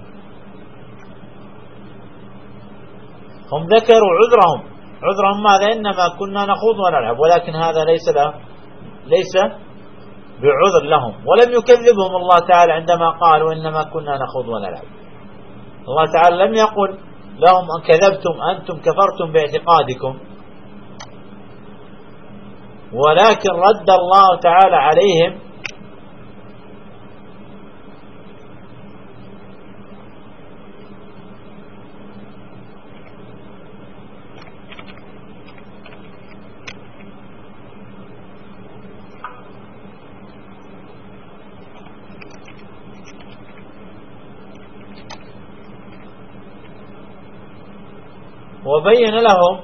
هم ذكروا عذرهم ماذا؟ إنما كنا نخوض ونلعب، ولكن هذا ليس بعذر لهم، ولم يكذبهم الله تعالى عندما قالوا إنما كنا نخوض ونلعب. الله تعالى لم يقل لهم أن كذبتم، أنتم كفرتم باعتقادكم، ولكن رد الله تعالى عليهم وبين لهم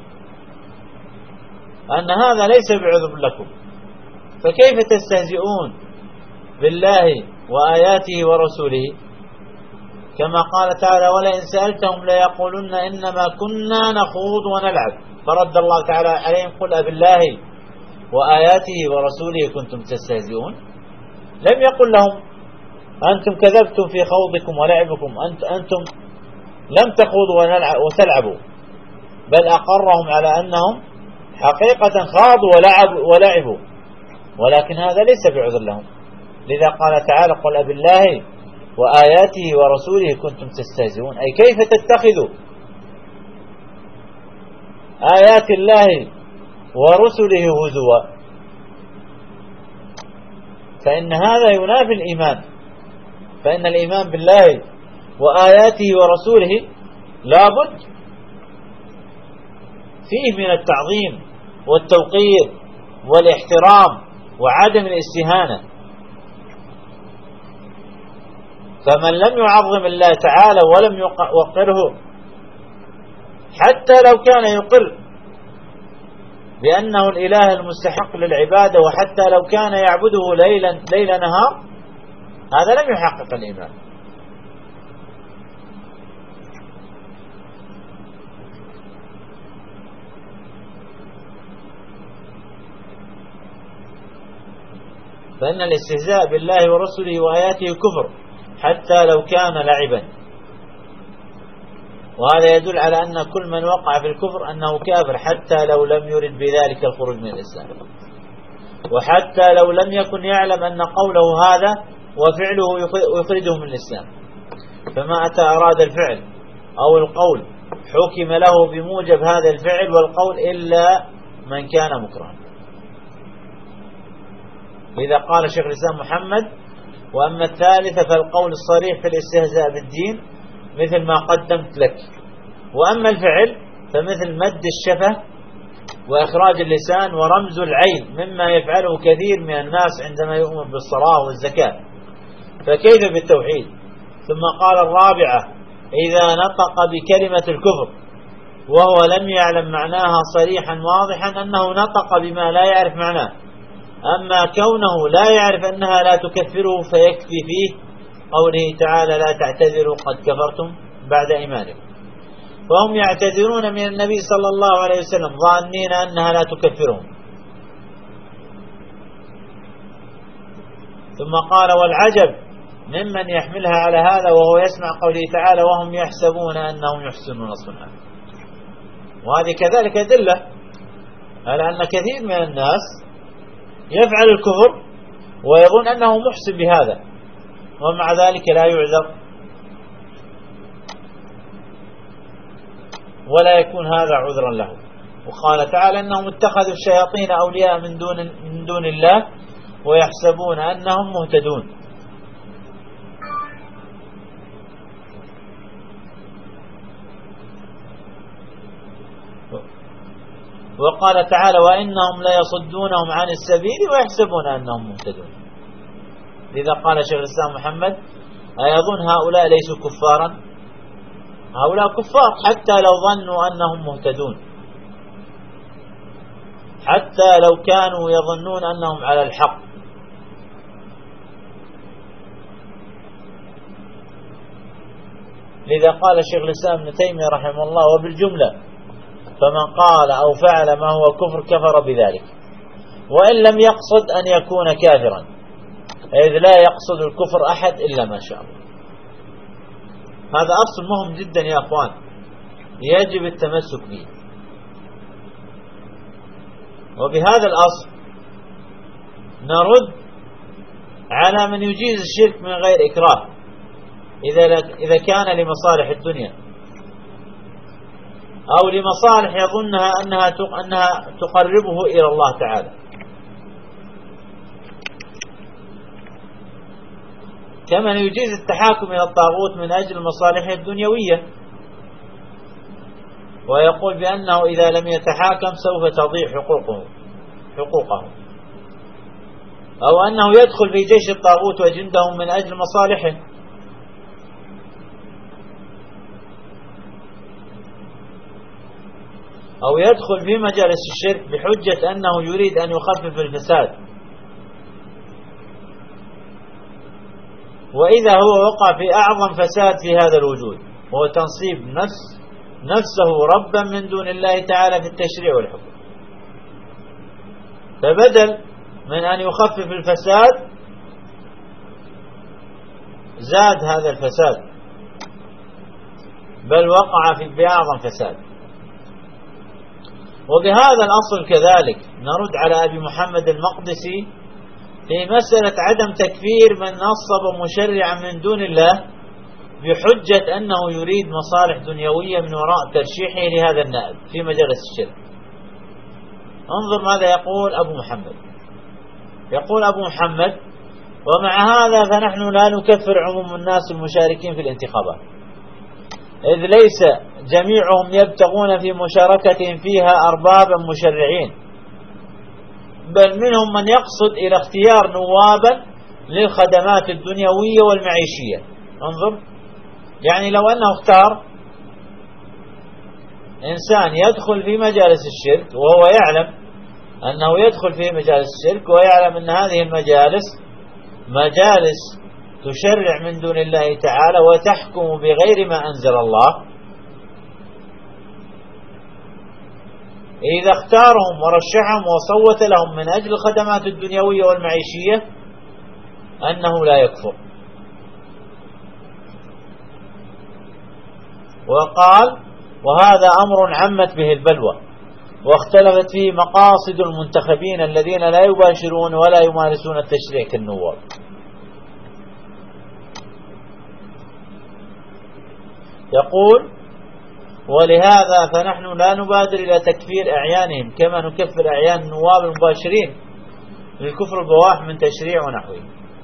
أن هذا ليس بعذر لكم، فكيف تستهزئون بالله وآياته ورسوله؟ كما قال تعالى: ولئن سألتهم ليقولن إنما كنا نخوض ونلعب. فرد الله تعالى عليهم: قل أبالله وآياته ورسوله كنتم تستهزئون. لم يقل لهم أنتم كذبتم في خوضكم ولعبكم، أنتم لم تخوضوا وتلعبوا، بل أقرهم على أنهم حقيقة خاضوا ولعبوا، ولكن هذا ليس بعذر لهم. لذا قال تعالى: قل أبالله وآياته ورسوله كنتم تستهزئون، أي كيف تتخذوا آيات الله ورسله هزوا؟ فإن هذا ينافي الإيمان، فإن الإيمان بالله وآياته ورسوله لابد فيه من التعظيم والتوقير والاحترام وعدم الاستهانة. فمن لم يعظم الله تعالى ولم يوقره، حتى لو كان يقر بأنه الإله المستحق للعبادة، وحتى لو كان يعبده ليل نهار، هذا لم يحقق الإيمان. فإن الاستهزاء بالله ورسله وآياته كفر حتى لو كان لعبا، وهذا يدل على أن كل من وقع في الكفر أنه كافر، حتى لو لم يرد بذلك الخروج من الإسلام، وحتى لو لم يكن يعلم أن قوله هذا وفعله يخرجه من الإسلام. فما أتى أراد الفعل أو القول حكم له بموجب هذا الفعل والقول إلا من كان مكرها. إذا قال شيخ الإسلام محمد: وأما الثالثة فالقول الصريح في الاستهزاء بالدين مثل ما قدمت لك، وأما الفعل فمثل مد الشفة وإخراج اللسان ورمز العين، مما يفعله كثير من الناس عندما يؤمر بالصلاة والزكاة، فكيف بالتوحيد؟ ثم قال الرابعة: إذا نطق بكلمة الكفر وهو لم يعلم معناها صريحا واضحا أنه نطق بما لا يعرف معناه، أما كونه لا يعرف أنها لا تكفره فيكفي فيه قوله تعالى: لا تعتذروا قد كفرتم بعد إيمانكم. فهم يعتذرون من النبي صلى الله عليه وسلم ظانين أنها لا تكفرهم. ثم قال: والعجب ممن يحملها على هذا وهو يسمع قوله تعالى: وهم يحسبون أنهم يحسنون صنعا. وهذه كذلك أدلة على أن كثير من الناس يفعل الكفر ويظن أنه محسن بهذا، ومع ذلك لا يعذر ولا يكون هذا عذرا له. وقال تعالى: أنهم اتخذوا الشياطين أولياء من دون الله ويحسبون أنهم مهتدون. وقال تعالى: وإنهم ليصدونهم عن السبيل ويحسبون أنهم مهتدون. لذا قال شيخ الإسلام محمد: أيظن هؤلاء ليسوا كفارا؟ هؤلاء كفار حتى لو ظنوا أنهم مهتدون، حتى لو كانوا يظنون أنهم على الحق. لذا قال الشيخ الإسلام ابن تيمية رحمه الله: وبالجملة فمن قال أو فعل ما هو كفر كفر بذلك، وإن لم يقصد أن يكون كافرا، إذ لا يقصد الكفر أحد إلا ما شاء الله. هذا أصل مهم جدا يا أخوان، يجب التمسك به. وبهذا الأصل نرد على من يجيز الشرك من غير إكراه إذا كان لمصالح الدنيا أو لمصالح يظنها أنها تقربه إلى الله تعالى، كما يجيز التحاكم إلى الطاغوت من أجل مصالحه الدنيوية، ويقول بأنه إذا لم يتحاكم سوف تضيع حقوقه، أو أنه يدخل في جيش الطاغوت وجندهم من أجل مصالحه، أو يدخل في مجالس الشرك بحجة أنه يريد أن يخفف الفساد، وإذا هو وقع في أعظم فساد في هذا الوجود، وهو تنصيب نفسه ربا من دون الله تعالى في التشريع والحكم. فبدل من أن يخفف الفساد زاد هذا الفساد، بل وقع في أعظم فساد. وبهذا الأصل كذلك نرد على أبي محمد المقدسي في مسألة عدم تكفير من نصب مشرعا من دون الله بحجة أنه يريد مصالح دنيوية من وراء ترشيحه لهذا النائب في مجالس الشرك. انظر ماذا يقول أبو محمد. يقول أبو محمد: ومع هذا فنحن لا نكفر عموم الناس المشاركين في الانتخابات، إذ ليس جميعهم يبتغون في مشاركتهم فيها أربابا مشرعين، بل منهم من يقصد إلى اختيار نوابا للخدمات الدنيوية والمعيشية. انظر، يعني لو أنه اختار إنسان يدخل في مجالس الشرك وهو يعلم أنه يدخل في مجالس الشرك، ويعلم أن هذه المجالس مجالس تشرع من دون الله تعالى وتحكم بغير ما أنزل الله، إذا اختارهم ورشحهم وصوت لهم من أجل الخدمات الدنيوية والمعيشية أنه لا يكفر. وقال: وهذا أمر عمت به البلوى واختلفت فيه مقاصد المنتخبين الذين لا يباشرون ولا يمارسون التشريع كالنواب. يقول: ولهذا فنحن لا نبادر إلى تكفير أعيانهم كما نكفر أعيان النواب المباشرين للكفر البواح من تشريع ونحوه،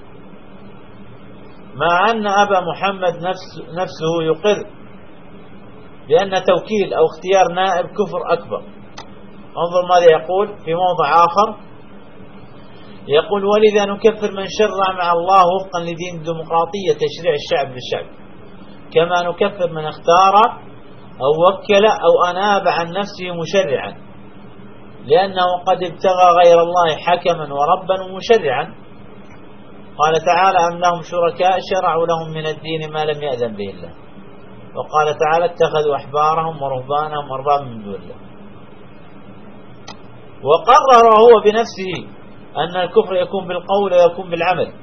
مع أن أبا محمد نفسه يقر بأن توكيل أو اختيار نائب كفر أكبر. انظر ماذا يقول في موضع آخر. يقول: ولذا نكفر من شرع مع الله وفقا لدين الديمقراطية تشريع الشعب للشعب، كما نكفر من اختار أو وكل أو أناب عن نفسه مشرعا، لأنه قد ابتغى غير الله حكما وربا ومشرعا. قال تعالى: أم لهم شركاء شرعوا لهم من الدين ما لم يأذن به الله. وقال تعالى: اتخذوا أحبارهم ورهبانهم أربابا من دون الله. وقرر هو بنفسه أن الكفر يكون بالقول ويكون بالعمل.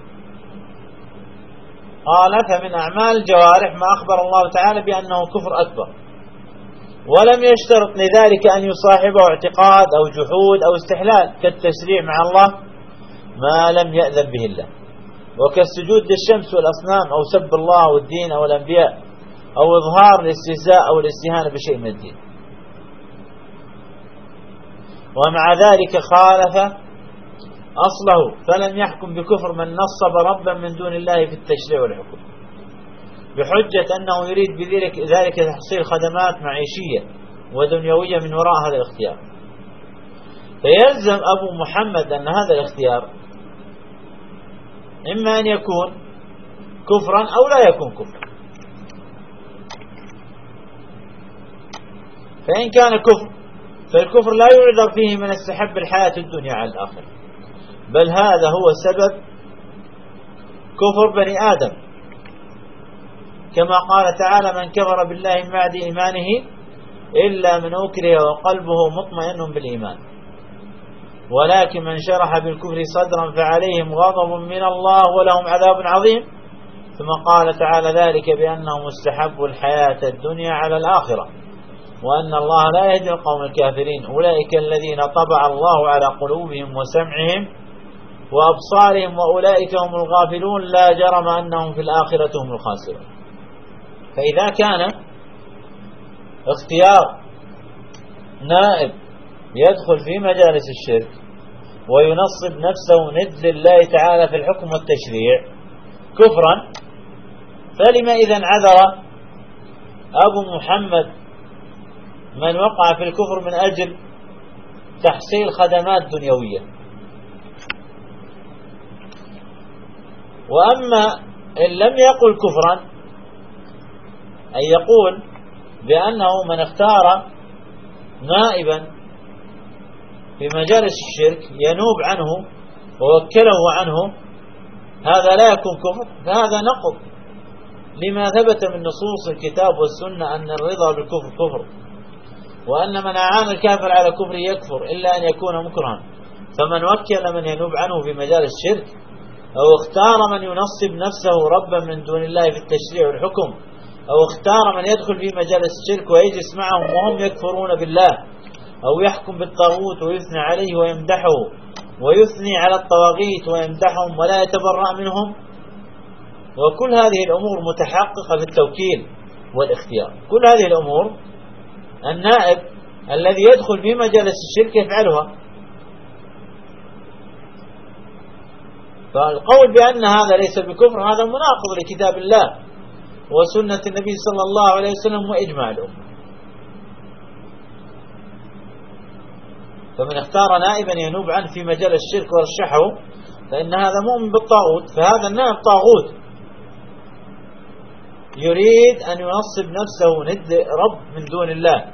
قال: فمن أعمال الجوارح ما أخبر الله تعالى بأنه كفر أكبر، ولم يشترط لذلك أن يصاحبه اعتقاد أو جحود أو استحلال كالتشريع مع الله ما لم يأذن به الله، وكالسجود للشمس والأصنام أو سب الله والدين أو الأنبياء أو إظهار الاستهزاء أو الاستهانة بشيء من الدين. ومع ذلك خالف أصله فلم يحكم بكفر من نصب ربا من دون الله في التشريع والحكم بحجة أنه يريد بذلك تحصيل خدمات معيشية ودنيوية من وراء هذا الاختيار. فيلزم أبو محمد أن هذا الاختيار إما أن يكون كفرا أو لا يكون كفرا. فإن كان كفر فالكفر لا يعذر فيه من استحب الحياة الدنيا على الآخرة، بل هذا هو سبب كفر بني آدم، كما قال تعالى: من كفر بالله من بعد إيمانه إلا من أكره وقلبه مطمئن بالإيمان، ولكن من شرح بالكفر صدرا فعليهم غضب من الله ولهم عذاب عظيم. ثم قال تعالى: ذلك بأنهم استحبوا الحياة الدنيا على الآخرة وأن الله لا يهدي القوم الكافرين، أولئك الذين طبع الله على قلوبهم وسمعهم وأبصارهم وأولئك هم الغافلون لا جرم أنهم في الآخرة هم الخاسرون. فإذا كان اختيار نائب يدخل في مجالس الشرك وينصب نفسه ند لله تعالى في الحكم والتشريع كفرا، فلما إذا عذر أبو محمد من وقع في الكفر من أجل تحصيل خدمات دنيوية؟ وأما إن لم يقل كفرا، أن يقول بأنه من اختار نائبا في مجالس الشرك ينوب عنه ووكله عنه، هذا لا يكون كفر، فهذا نقض لما ثبت من نصوص الكتاب والسنة أن الرضا بالكفر كفر، وأن من أعان الكافر على كفر يكفر إلا أن يكون مكرها. فمن وكل من ينوب عنه في مجال الشرك أو اختار من ينصب نفسه ربا من دون الله في التشريع والحكم، أو اختار من يدخل في مجالس الشرك ويجلس معهم وهم يكفرون بالله، أو يحكم بالطاغوت ويثني عليه ويمدحه، ويثني على الطواغيت ويمدحهم ولا يتبرأ منهم، وكل هذه الأمور متحققة في التوكيل والاختيار. كل هذه الأمور النائب الذي يدخل في مجالس الشرك يفعلها. فالقول بأن هذا ليس بكفر هذا مناقض لكتاب الله وسنة النبي صلى الله عليه وسلم وإجماع الأمة. فمن اختار نائبا ينوب عنه في مجال الشرك ورشحه فإن هذا مؤمن بالطاغوت، فهذا النائب طاغوت يريد أن ينصب نفسه ند رب من دون الله.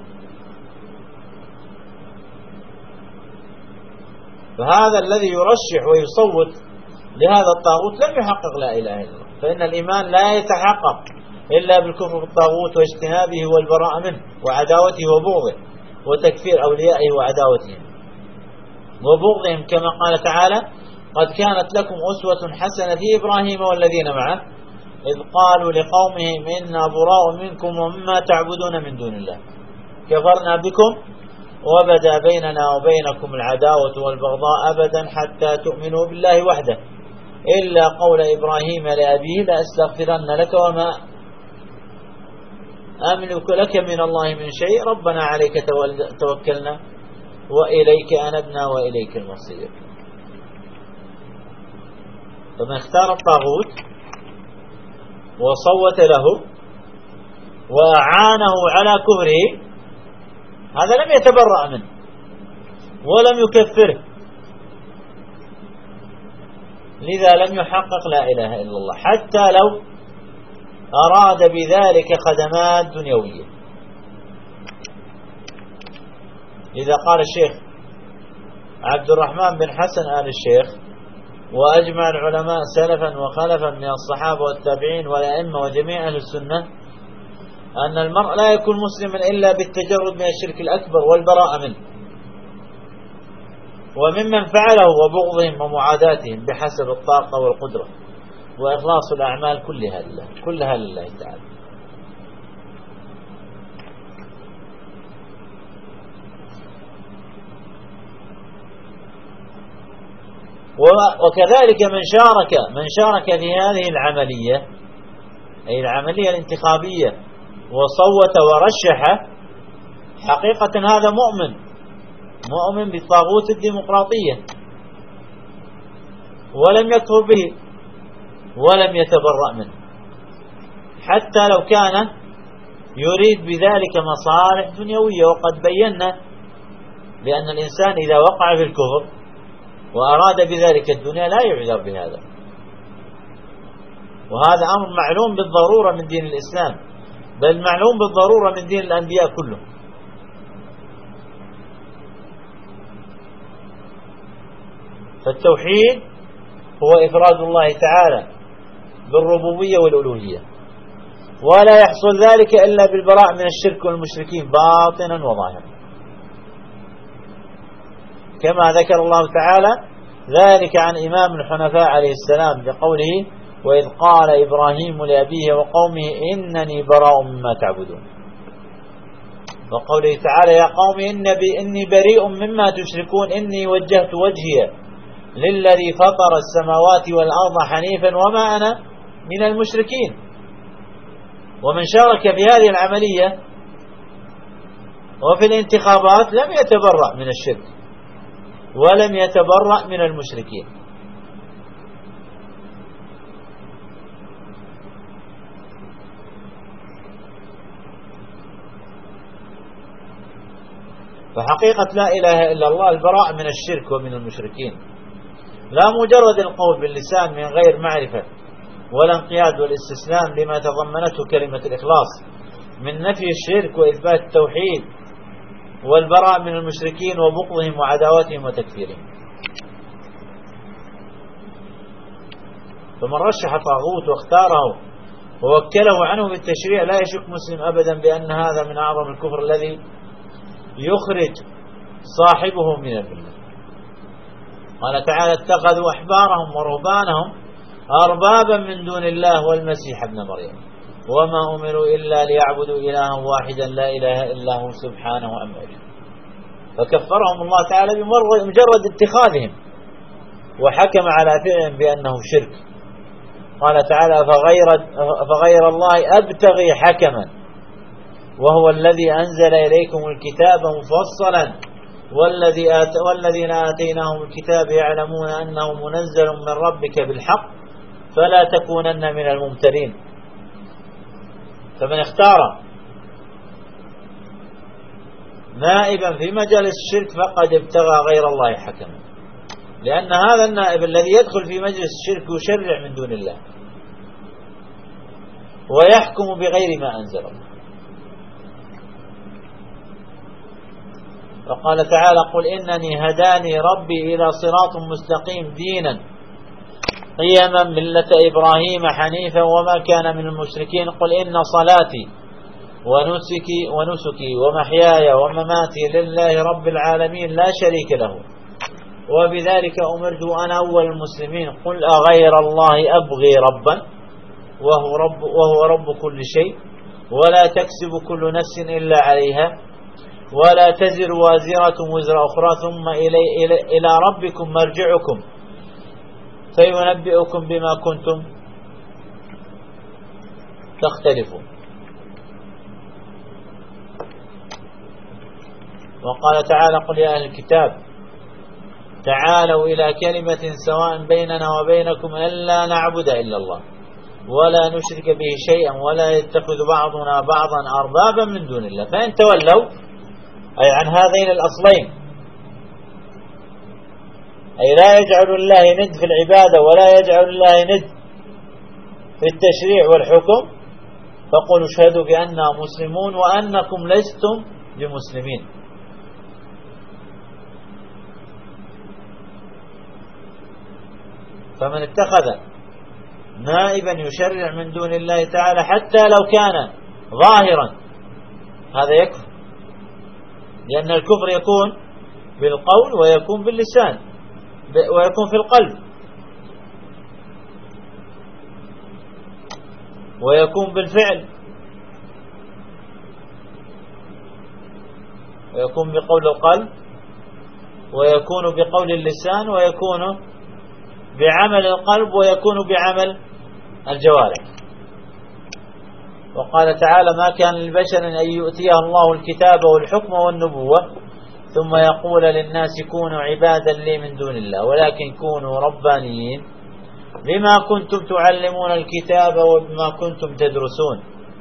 فهذا الذي يرشح ويصوت لهذا الطاغوت لم يحقق لا إله إلا الله، فإن الإيمان لا يتحقق إلا بالكفر بالطاغوت واجتنابه والبراء منه وعداوته وبغضه وتكفير أوليائه وعداوتهم وبغضهم، كما قال تعالى: قد كانت لكم أسوة حسنة في إبراهيم والذين معه إذ قالوا لقومهم إنا براء منكم ومما تعبدون من دون الله كفرنا بكم وبدا بيننا وبينكم العداوة والبغضاء أبدا حتى تؤمنوا بالله وحده إلا قول إبراهيم لأبيه لأستغفرن لك وما أملك لك من الله من شيء ربنا عليك توكلنا وإليك أنبنا وإليك المصير. فمن اختار الطاغوت وصوت له وأعانه على كفره هذا لم يتبرأ منه ولم يكفره، لذا لم يحقق لا إله إلا الله حتى لو أراد بذلك خدمات دنيوية. إذا قال الشيخ عبد الرحمن بن حسن آل الشيخ وأجمع العلماء سلفا وخلفا من الصحابة والتابعين والأئمة وجميع أهل السنة أن المرء لا يكون مسلما إلا بالتجرد من الشرك الأكبر والبراءة منه وممن فعله وبغضهم ومعاداتهم بحسب الطاقة والقدرة، وإخلاص الأعمال كلها لله تعالى. وكذلك من شارك في هذه العملية أي العملية الانتخابية وصوت ورشح حقيقة هذا مؤمن بالطاغوت الديمقراطية ولم يكفر به ولم يتبرأ منه حتى لو كان يريد بذلك مصالح دنيوية. وقد بينا بأن الإنسان إذا وقع في الكفر وأراد بذلك الدنيا لا يعذر بهذا، وهذا أمر معلوم بالضرورة من دين الإسلام، بل معلوم بالضرورة من دين الأنبياء كلهم. فالتوحيد هو إفراد الله تعالى بالربوبية والألوهية، ولا يحصل ذلك إلا بالبراء من الشرك والمشركين باطنا وظاهرا، كما ذكر الله تعالى ذلك عن إمام الحنفاء عليه السلام بقوله: وإذ قال إبراهيم لأبيه وقومه إنني براء مما تعبدون. وقوله تعالى: يا قوم إني بريء مما تشركون إني وجهت وجهي للذي فطر السماوات والأرض حنيفا وما أنا من المشركين. ومن شارك في هذه العملية وفي الانتخابات لم يتبرأ من الشرك ولم يتبرأ من المشركين. فحقيقة لا إله إلا الله البراء من الشرك ومن المشركين، لا مجرد القول باللسان من غير معرفة ولا انقياد والاستسلام لما تضمنته كلمة الإخلاص من نفي الشرك وإثبات التوحيد والبراء من المشركين وبغضهم وعداوتهم وتكفيرهم. فمن رشح طاغوت واختاره ووكله عنه بالتشريع لا يشك مسلم أبدا بأن هذا من أعظم الكفر الذي يخرج صاحبه من الملة. قال تعالى: اتخذوا أحبارهم ورهبانهم أربابا من دون الله والمسيح ابن مريم وما أمروا إلا ليعبدوا إلها واحدا لا إله إلا هو سبحانه عما يشركون. فكفرهم الله تعالى بمجرد اتخاذهم وحكم على فعلهم بأنه شرك. قال تعالى: فغير الله أبتغي حكما وهو الذي أنزل إليكم الكتاب مفصلا والذين آتيناهم الكتاب يعلمون أنه منزل من ربك بالحق فلا تكونن من الممترين. فمن اختار نائبا في مجال الشرك فقد ابتغى غير الله حكما، لأن هذا النائب الذي يدخل في مجلس الشرك يشرع من دون الله ويحكم بغير ما أنزل الله. وقال تعالى: قل إنني هداني ربي إلى صراط مستقيم دينا قيما ملة إبراهيم حنيفا وما كان من المشركين قل إن صلاتي ونسكي ومحياي ومماتي لله رب العالمين لا شريك له وبذلك أمرت أنا أول المسلمين قل أغير الله أبغي ربا وهو رب كل شيء ولا تكسب كل نفس إلا عليها ولا تزر وازرة وزر أخرى ثم إلى ربكم مرجعكم فينبئكم بما كنتم تختلفون. وقال تعالى: قل يا أهل الكتاب تعالوا إلى كلمة سواء بيننا وبينكم ألا نعبد إلا الله ولا نشرك به شيئا ولا يتخذ بعضنا بعضا أربابا من دون الله فإن تولوا أي عن هذين الأصلين أي لا يجعل الله ند في العبادة ولا يجعل الله ند في التشريع والحكم فقولوا اشهدوا بأننا مسلمون وأنكم لستم بمسلمين. فمن اتخذ نائبا يشرع من دون الله تعالى حتى لو كان ظاهرا هذا يكفر، لأن الكفر يكون بالقول ويكون باللسان ويكون في القلب ويكون بالفعل ويكون بقول القلب ويكون بقول اللسان ويكون بعمل القلب ويكون بعمل الجوارح. وقال تعالى: ما كان لبشر أن يؤتيه الله الكتاب والحكم والنبوة ثم يقول للناس كونوا عبادا لي من دون الله ولكن كونوا ربانيين بما كنتم تعلمون الكتاب وبما كنتم تدرسون.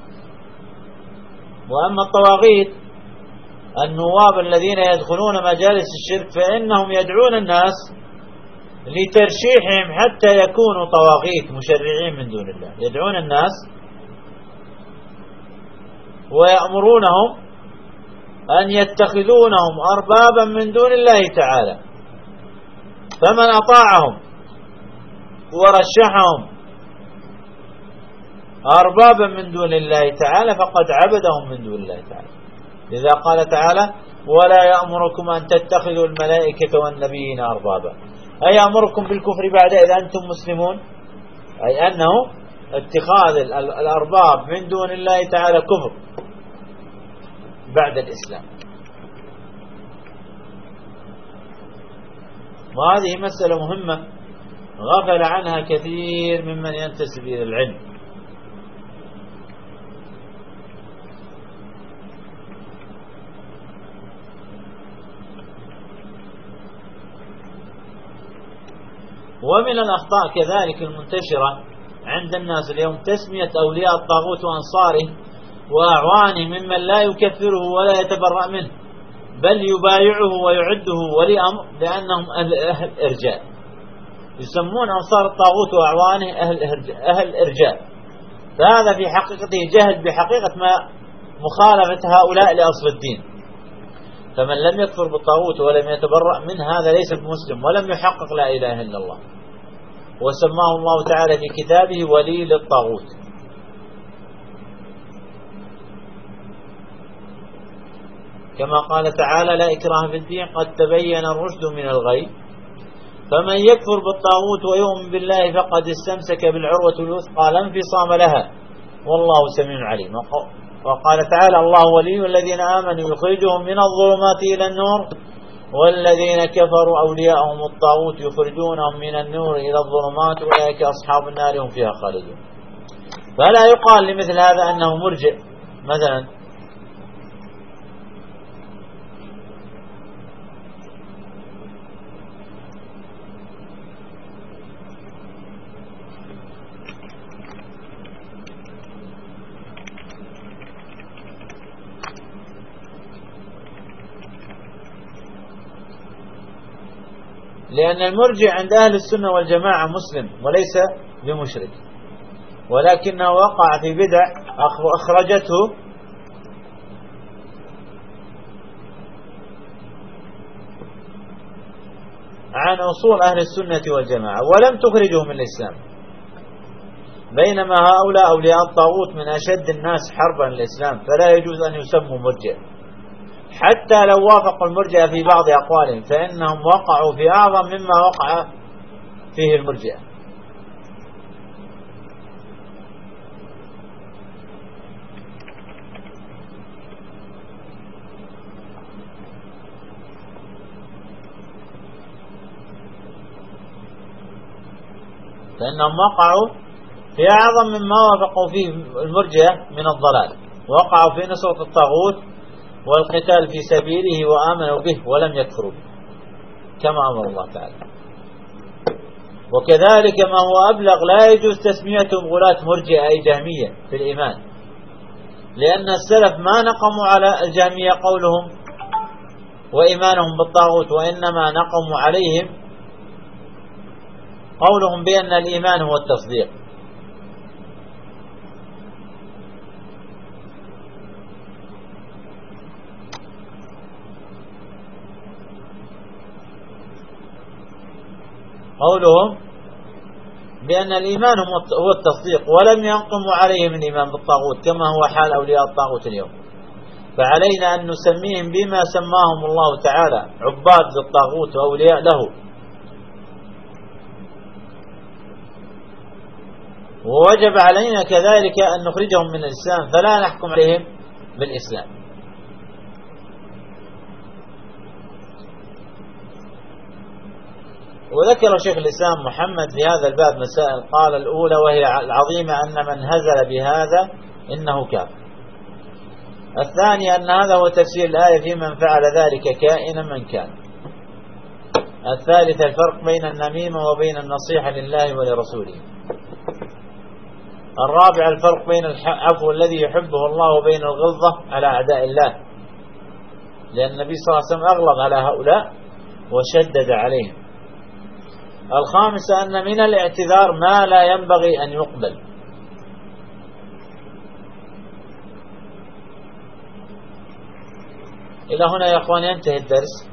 وأما الطواغيت النواب الذين يدخلون مجالس الشرك فإنهم يدعون الناس لترشيحهم حتى يكونوا طواغيت مشرعين من دون الله، يدعون الناس ويأمرونهم أن يتخذونهم أربابا من دون الله تعالى، فمن أطاعهم ورشحهم أربابا من دون الله تعالى فقد عبدهم من دون الله تعالى. لذا قال تعالى ولا يأمركم أن تتخذوا الملائكة والنبيين أربابا، أي يأمركم بالكفر بعد إذا أنتم مسلمون، أي أنه اتخاذ الأرباب من دون الله تعالى كفر بعد الإسلام. وهذه مسألة مهمة غفل عنها كثير ممن ينتسب إلى العلم. ومن الأخطاء كذلك المنتشرة عند الناس اليوم تسمية أولياء الطاغوت وأنصاره وأعوانه ممن لا يكفره ولا يتبرأ منه، بل يبايعه ويعده ولي أمر لأنهم أهل إرجاء، يسمون أنصار الطاغوت وأعوانه أهل إرجاء. فهذا في حقيقته جهل بحقيقة ما مخالفة هؤلاء لأصل الدين. فمن لم يكفر بالطاغوت ولم يتبرأ منه هذا ليس بمسلم ولم يحقق لا إله إلا الله، وسماه الله تعالى في كتابه ولي للطاغوت. كما قال تعالى لا إكراه في الدين قد تبين الرشد من الغي، فمن يكفر بالطاغوت ويؤمن بالله فقد استمسك بالعروة الوثقى لا انفصام لها والله سميع عليم. وقال تعالى الله ولي الذين آمنوا يخرجهم من الظلمات إلى النور والذين كفروا أولياءهم الطاغوت يخرجونهم من النور إلى الظلمات أولئك أصحاب النار هم فيها خالدون. فلا يقال لمثل هذا أنه مرجئ مثلا، لأن المرجع عند أهل السنة والجماعة مسلم وليس بمشرك، ولكنه وقع في بدع أخرجته عن أصول أهل السنة والجماعة ولم تخرجه من الإسلام، بينما هؤلاء أولياء الطاغوت من أشد الناس حربا للإسلام، فلا يجوز أن يسموا مرجع حتى لو وافقوا المرجئة في بعض أقوالهم، فإنهم وقعوا في أعظم مما وقع فيه المرجئة. فإنهم وقعوا في أعظم مما وافقوا فيه المرجئة من الضلال، وقعوا في نصرة الطاغوت والقتال في سبيله وآمنوا به ولم يكفروا به كما أمر الله تعالى. وكذلك ما هو أبلغ لا يجوز تسميتهم غلاة مرجئة أي جهمية في الإيمان، لأن السلف ما نقموا على الجهمية قولهم وإيمانهم بالطاغوت، وإنما نقموا عليهم قولهم بأن الإيمان هو التصديق. قولهم بأن الإيمان هو التصديق، ولم ينقموا عليهم الإيمان بالطاغوت كما هو حال أولياء الطاغوت اليوم. فعلينا أن نسميهم بما سماهم الله تعالى عباد للطاغوت وأولياء له، ووجب علينا كذلك أن نخرجهم من الإسلام فلا نحكم عليهم بالإسلام. وذكر شيخ الإسلام محمد في هذا الباب مسائل، قال الأولى وهي العظيمة أن من هزل بهذا إنه كافر. الثانية أن هذا هو تفسير الآية في من فعل ذلك كائنا من كان. الثالثة الفرق بين النميمة وبين النصيحة لله ولرسوله. الرابعة الفرق بين العفو الذي يحبه الله وبين الغلظة على أعداء الله، لأن النبي صلى الله عليه وسلم أغلظ على هؤلاء وشدد عليهم. الخامسة أن من الاعتذار ما لا ينبغي أن يقبل. إلى هنا يا أخوان ينتهي الدرس.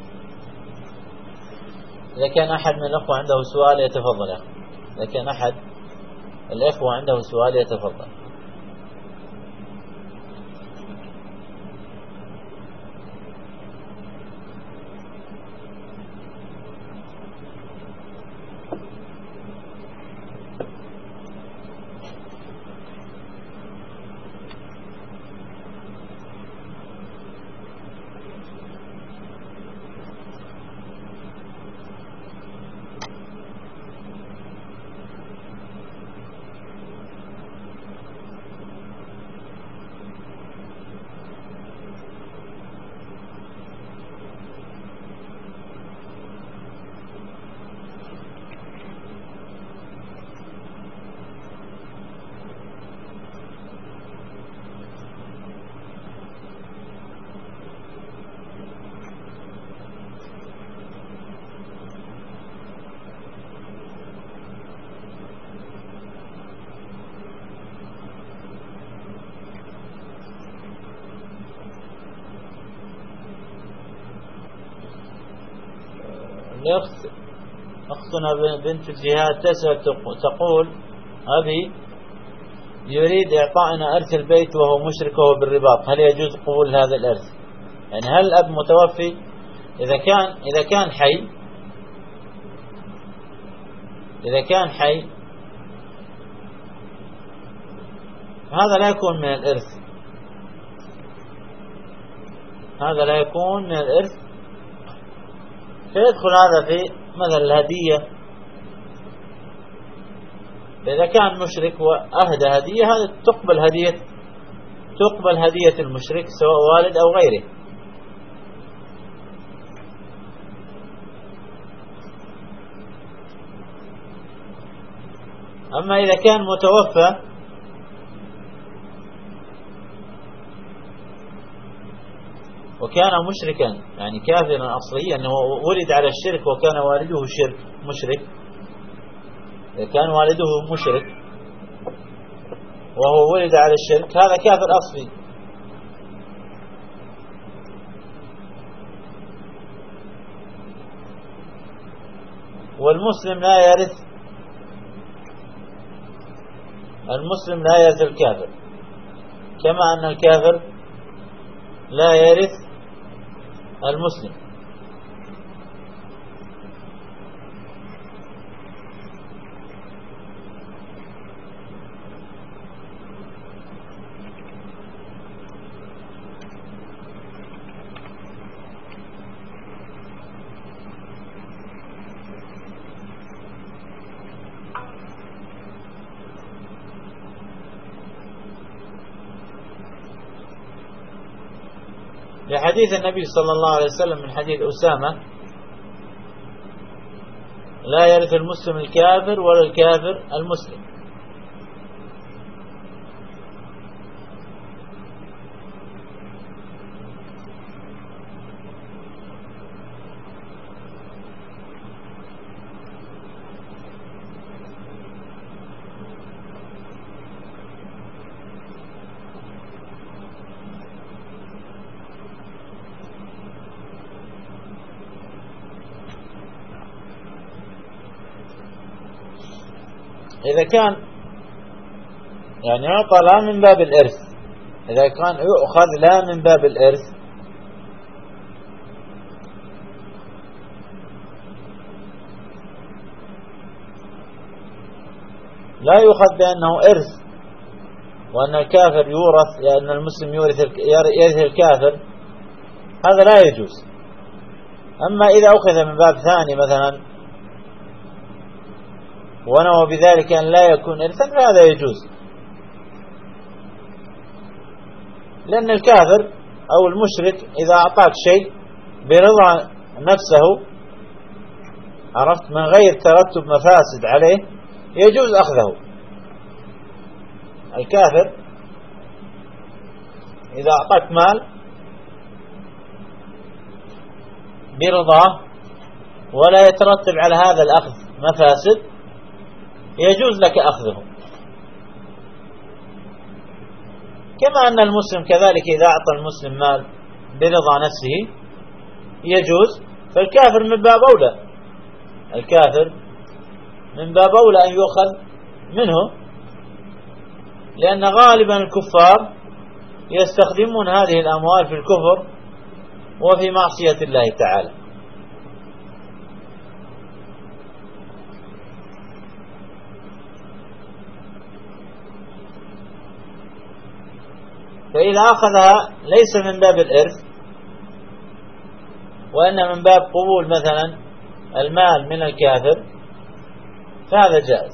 إذا كان أحد من الأخوة عنده سؤال يتفضل يا أخي. إذا كان أحد الأخوة عنده سؤال يتفضل. الأخت أختنا بنت الجهاد تسأل تقول أبي يريد إعطائنا إرث البيت وهو مشرك وهو بالرباط، هل يجوز قبول هذا الإرث؟ يعني هل الأب متوفي إذا كان حي هذا لا يكون من الإرث، فيدخل هذا في مثل الهدية. إذا كان مشرك وأهدى هدية هذا تقبل هدية المشرك سواء والد أو غيره. أما إذا كان متوفى وكان مشركا يعني كافرا أصليا أنه ولد على الشرك وكان والده مشرك، إذا كان والده مشرك وهو ولد على الشرك هذا كافر أصلي. والمسلم لا يرث الكافر، كما أن الكافر لا يرث المسلم. لحديث النبي صلى الله عليه وسلم من حديث أسامة لا يرث المسلم الكافر ولا الكافر المسلم. إذا كان يعني يعطى لا من باب الإرث، إذا كان يؤخذ لا من باب الإرث لا يؤخذ بأنه إرث وأن الكافر يورث لأن المسلم يرث الكافر، هذا لا يجوز. أما إذا أخذ من باب ثاني مثلا ونوى بذلك أن لا يكون إرثا فهذا يجوز، لأن الكافر أو المشرك إذا أعطاك شيء برضا نفسه عرفت من غير ترتب مفاسد عليه يجوز أخذه. الكافر إذا أعطاك مال برضاه ولا يترتب على هذا الأخذ مفاسد يجوز لك أخذه، كما أن المسلم كذلك إذا أعطى المسلم مال برضا نفسه يجوز. فالكافر من باب أولى، الكافر من باب أولى أن يؤخذ منه، لأن غالبا الكفار يستخدمون هذه الأموال في الكفر وفي معصية الله تعالى. فإذا أخذها ليس من باب الإرث وإن من باب قبول مثلا المال من الكافر فهذا جائز.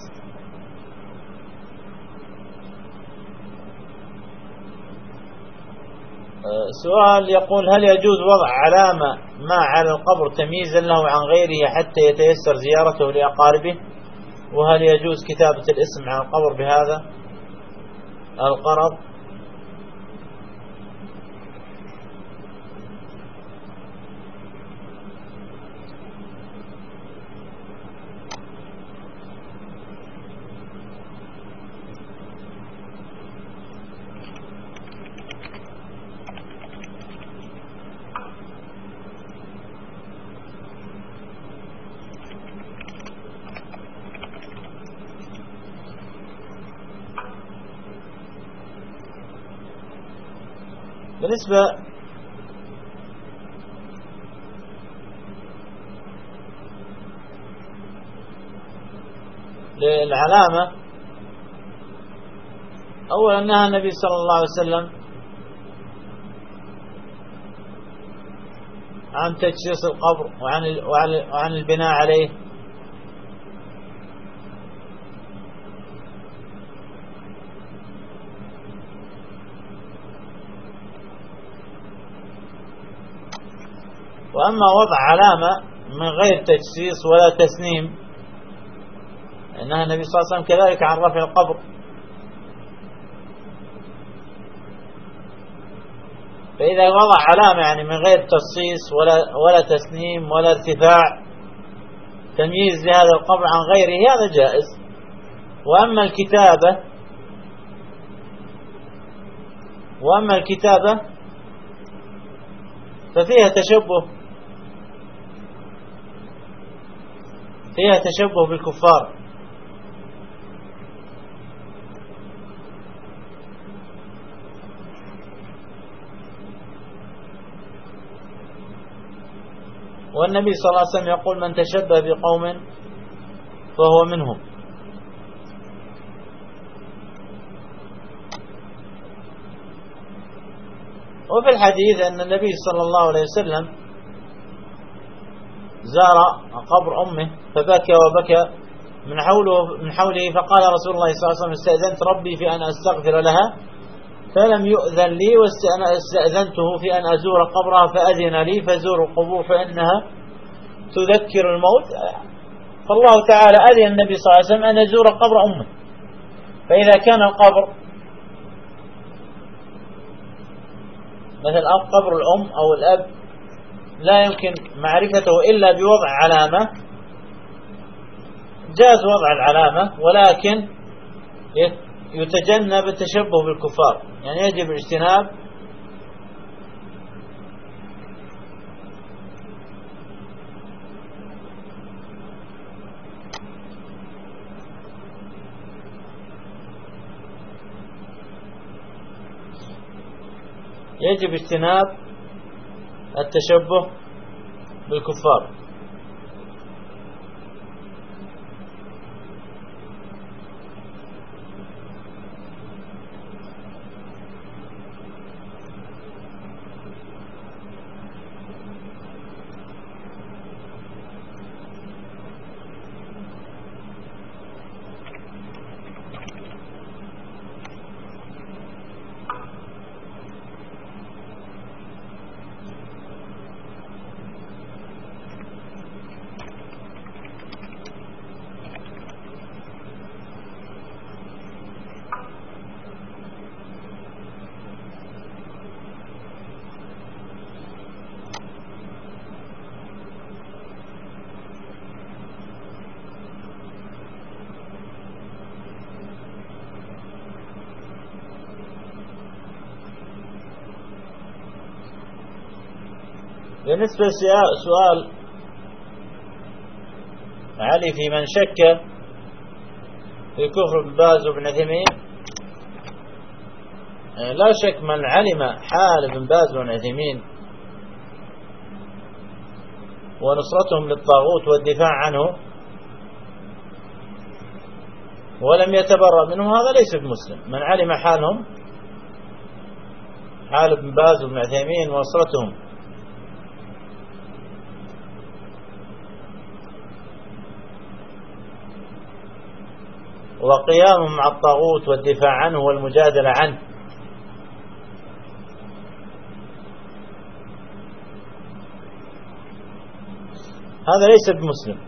سؤال يقول هل يجوز وضع علامة ما على القبر تمييزا له عن غيره حتى يتيسر زيارته لأقاربه؟ وهل يجوز كتابة الاسم على القبر بهذا القرض؟ بالنسبة للعلامة، أولا نهى النبي صلى الله عليه وسلم عن تجسيس القبر وعن البناء عليه، وأما وضع علامة من غير تجسيس ولا تسنيم، نهى النبي صلى الله عليه وسلم كذلك عن رفع القبر. فإذا وضع علامة يعني من غير تخصيص ولا تسنيم ولا ارتفاع، تمييز لهذا القبر عن غيره، هذا جائز. وأما الكتابة ففيها تشبه بالكفار. والنبي صلى الله عليه وسلم يقول: من تشبه بقوم فهو منهم. وفي الحديث أن النبي صلى الله عليه وسلم زار قبر أمه فبكى وبكى من حوله، فقال رسول الله صلى الله عليه وسلم: استأذنت ربي في أن أستغفر لها فلم يؤذن لي، واستأذنته في أن أزور قبرها فأذن لي، فزوروا القبور فإنها تذكر الموت. فالله تعالى أذن النبي صلى الله عليه وسلم أن يزور قبر أمه. فإذا كان القبر مثل قبر الأم أو الأب لا يمكن معرفته إلا بوضع علامة، جاز وضع العلامة، ولكن يتجنب التشبه بالكفار، يعني يجب الاجتناب التشبه بالكفار. بالنسبة لسؤال علي في من شك في كفر ابن باز وابن عثيمين، لا شك من علم حال ابن باز وابن عثيمين ونصرتهم للطاغوت والدفاع عنه ولم يتبرأ منه، هذا ليس بمسلم. من علم حالهم، حال ابن باز وابن عثيمين ونصرتهم وقيامهم مع الطاغوت والدفاع عنه والمجادلة عنه، هذا ليس بمسلم.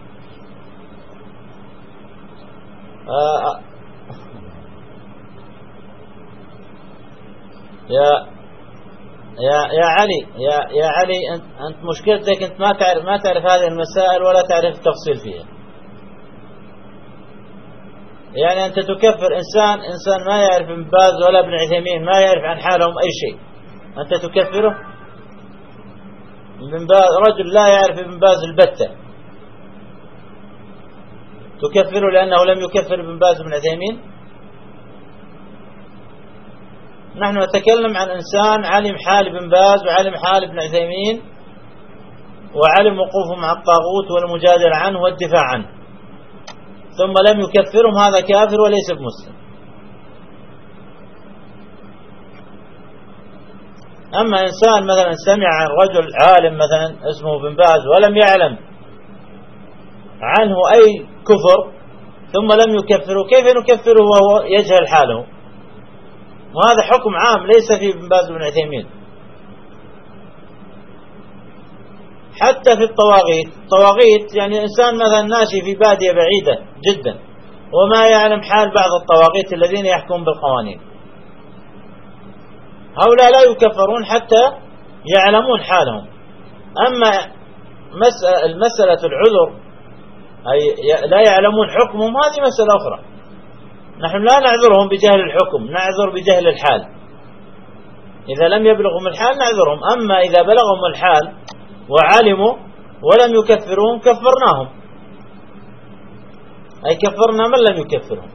يا علي أنت مشكلتك أنت ما تعرف هذه المسائل ولا تعرف التفصيل فيها. يعني أنت تكفر إنسان ما يعرف ابن باز ولا ابن عثيمين، ما يعرف عن حالهم أي شيء، أنت تكفره؟ رجل لا يعرف ابن باز البتة تكفره لأنه لم يكفر ابن باز وابن عثيمين؟ نحن نتكلم عن إنسان علم حال ابن باز وعلم حال ابن عثيمين وعلم وقوفه مع الطاغوت والمجادلة عنه والدفاع عنه، ثم لم يكفرهم، هذا كافر وليس بمسلم. أما إنسان مثلا سمع عن رجل عالم مثلا اسمه ابن باز ولم يعلم عنه أي كفر ثم لم يكفره، كيف نكفره وهو يجهل حاله؟ وهذا حكم عام ليس في ابن باز وابن عثيمين. حتى في الطواغيت يعني إنسان مثلا ناشي في بادية بعيدة جدا وما يعلم حال بعض الطواغيت الذين يحكمون بالقوانين، هؤلاء لا يكفرون حتى يعلمون حالهم. أما المسألة العذر أي لا يعلمون حكمهم هذه مسألة أخرى، نحن لا نعذرهم بجهل الحكم، نعذر بجهل الحال. إذا لم يبلغهم الحال نعذرهم، أما إذا بلغهم الحال وعلموا ولم يكفرهم كفرناهم، أي كفرنا من لم يكفرهم.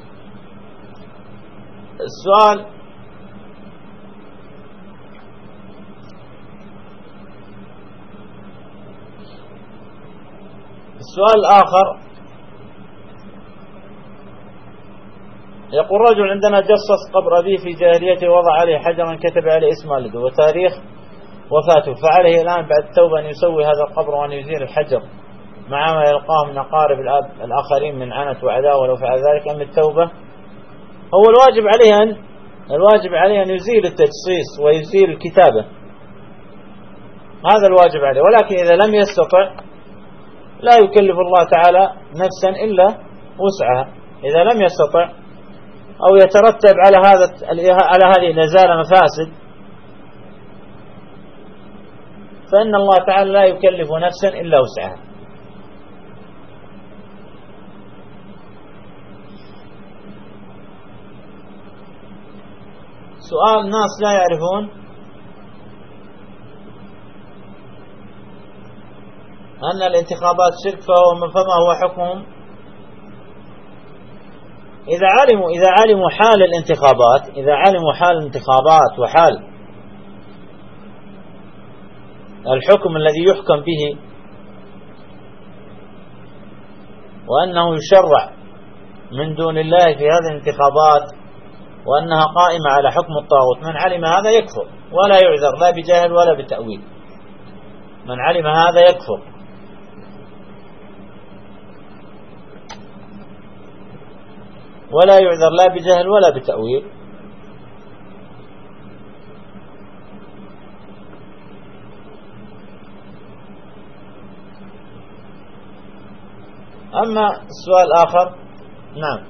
السؤال الآخر يقول رجل عندنا جصص قبر أبيه في جاهليته ووضع عليه حجرا كتب عليه اسم والده وتاريخ وفاته، فعليه الآن بعد التوبة أن يسوي هذا القبر وأن يزيل الحجر مع ما يلقاه من أقارب الأب الآخرين من عنت وعداوة لو فعل ذلك، أم التوبة؟ هو الواجب عليه أن يزيل التجصيص ويزيل الكتابة، هذا الواجب عليه. ولكن إذا لم يستطع لا يكلف الله تعالى نفسا إلا وسعها. إذا لم يستطع أو يترتب على هذه النزالة مفاسد فإن الله تعالى لا يكلف نفسا إلا وسعها. سؤال ناس لا يعرفون أن الانتخابات شرك فما هو حكمهم؟ إذا علموا حال الانتخابات، إذا علموا حال الانتخابات وحال الحكم الذي يحكم به وأنه يشرع من دون الله في هذه الانتخابات وأنها قائمة على حكم الطاغوت، من علم هذا يكفر ولا يعذر لا بجهل ولا بتأويل. من علم هذا يكفر ولا يعذر لا بجهل ولا بتأويل. أما السؤال الآخر، نعم،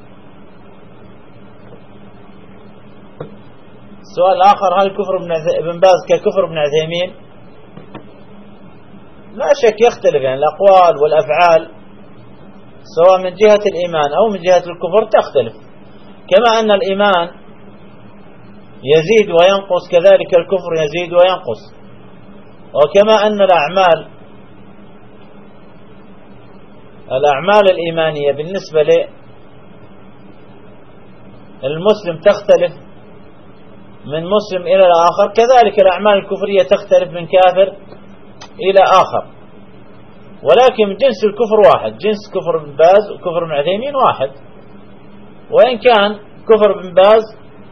السؤال الآخر هل كفر ابن باز ككفر ابن عثيمين؟ لا شك يختلف، يعني الأقوال والأفعال سواء من جهة الإيمان أو من جهة الكفر تختلف، كما أن الإيمان يزيد وينقص كذلك الكفر يزيد وينقص، وكما أن الأعمال الإيمانية بالنسبة للمسلم تختلف من مسلم إلى الآخر، كذلك الأعمال الكفرية تختلف من كافر إلى آخر، ولكن جنس الكفر واحد، جنس كفر ابن باز وكفر ابن عثيمين واحد، وإن كان كفر ابن باز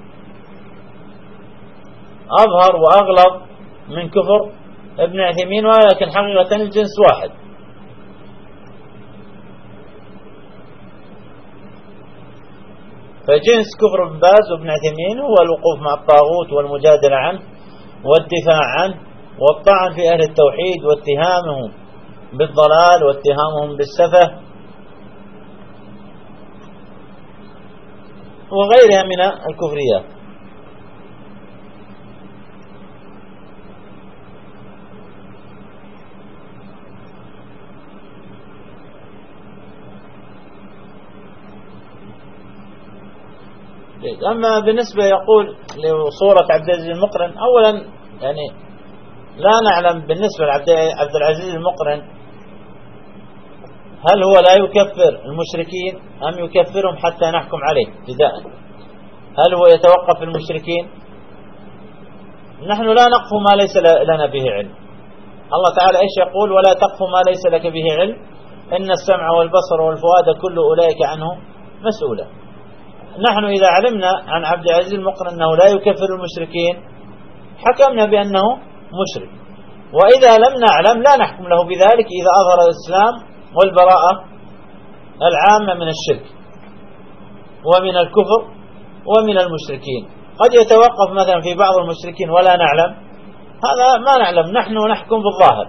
أظهر وأغلظ من كفر ابن عثيمين، ولكن حقيقة الجنس واحد. فجنس كفر ابن باز وابن عثيمين هو الوقوف مع الطاغوت والمجادلة عنه والدفاع عنه والطعن في أهل التوحيد واتهامهم بالضلال واتهامهم بالسفه وغيرها من الكفريات. أما بالنسبة يقول لصورة عبد العزيز المقرن، أولا يعني لا نعلم بالنسبة لعبد العزيز المقرن هل هو لا يكفر المشركين أم يكفرهم حتى نحكم عليه ابتداء. هل هو يتوقف في المشركين نحن لا نقف ما ليس لنا به علم. الله تعالى إيش يقول؟ ولا تقف ما ليس لك به علم إن السمع والبصر والفؤاد كل أولئك عنه مسؤولا. نحن إذا علمنا عن عبد العزيز المقرن أنه لا يكفر المشركين حكمنا بأنه مشرك، وإذا لم نعلم لا نحكم له بذلك إذا أظهر الإسلام والبراءة العامة من الشرك ومن الكفر ومن المشركين. قد يتوقف مثلا في بعض المشركين ولا نعلم، هذا ما نعلم، نحن نحكم بالظاهر.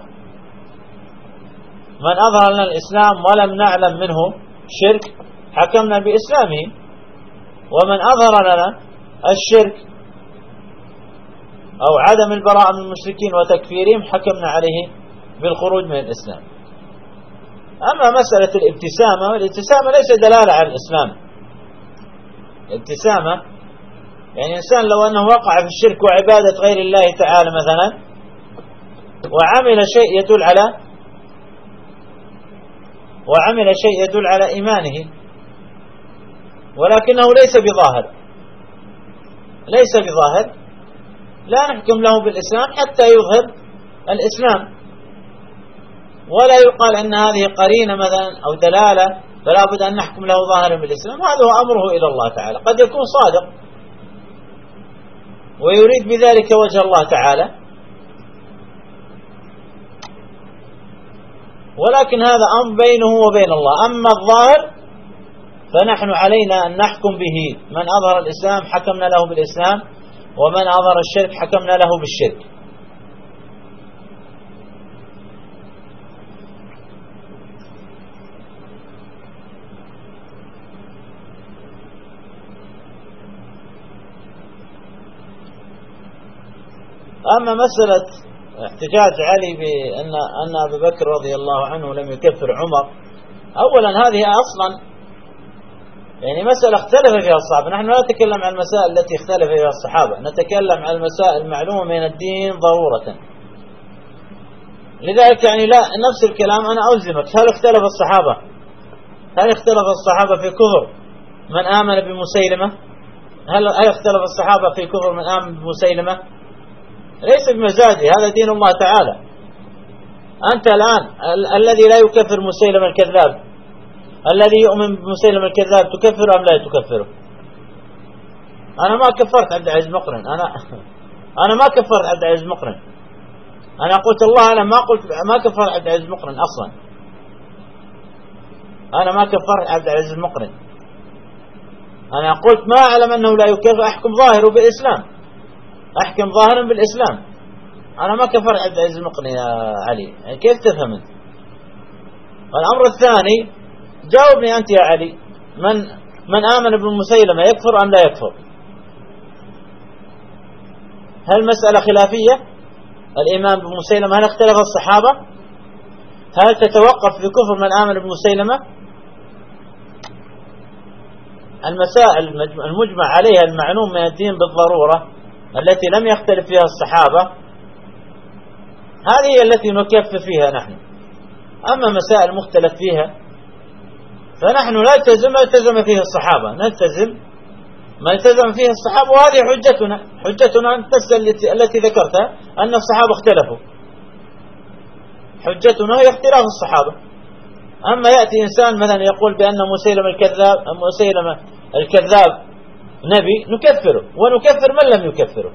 من أظهر لنا الإسلام ولم نعلم منه شرك حكمنا بإسلامه، ومن أظهر لنا الشرك أو عدم البراءة من المشركين وتكفيرهم حكمنا عليه بالخروج من الإسلام. أما مسألة الابتسامة ليس دلالة على الإسلام. الابتسامة يعني إنسان لو أنه وقع في الشرك وعبادة غير الله تعالى مثلا وعمل شيء يدل على إيمانه ولكنه ليس بظاهر لا نحكم له بالإسلام حتى يظهر الإسلام، ولا يقال أن هذه قرينة مثلا أو دلالة فلا بد أن نحكم له ظاهرا بالإسلام. هذا هو أمره إلى الله تعالى. قد يكون صادق ويريد بذلك وجه الله تعالى، ولكن هذا أمر بينه وبين الله. أما الظاهر فنحن علينا أن نحكم به. من أظهر الإسلام حكمنا له بالإسلام، ومن أظهر الشرك حكمنا له بالشرك. أما مسألة احتجاج علي بأن أبا بكر رضي الله عنه لم يكفر عمر، أولا هذه أصلا يعني مسألة اختلف فيها الصحابة. نحن لا نتكلم عن المسائل التي اختلف فيها الصحابة، نتكلم عن المسائل المعلومة من الدين ضرورة. لذلك يعني لا نفس الكلام أنا ألزمك. هل اختلف الصحابة في كفر من آمن بمسيلمة؟ هل اختلف الصحابة في كفر من آمن بمسيلمة؟ ليس بمزاجي، هذا دين الله تعالى. أنت الآن الذي لا يكفر مسيلمة الكذاب، الذي يؤمن بمسيلمة الكذاب تكفر أم لا تكفره؟ أنا ما كفرت عبد العزيز مقرن، أنا ما كفرت عبد العزيز مقرن. أنا قلت الله أنا ما كفرت عبد العزيز مقرن أصلا. أنا ما كفرت عبد العزيز مقرن. أنا قلت ما أعلم أنه لا يكفر، أحكم ظاهره بالإسلام، أحكم ظاهرا بالإسلام. أنا ما كفرت عبد العزيز المقرن يا علي، يعني كيف تفهم أنت؟ والأمر الثاني جاوبني أنت يا علي، من آمن بالمسيلمة يكفر أم لا يكفر؟ هل مسألة خلافية الإيمان بالمسيلمة؟ هل اختلف الصحابة؟ هل تتوقف في كفر من آمن بالمسيلمة؟ المسائل المجمع عليها المعلوم من الدين بالضرورة التي لم يختلف فيها الصحابة هذه هي التي نكفر فيها نحن. أما مسائل مختلف فيها فنحن لا نلتزم ما التزم فيه الصحابة، نلتزم ما التزم فيه الصحابة، وهذه حجتنا التي ذكرتها أن الصحابة اختلفوا. حجتنا هي اختلاف الصحابة. أما يأتي إنسان مثلا يقول بأن مسيلمة الكذاب نبي، نكفره، ونكفر من لم يكفره.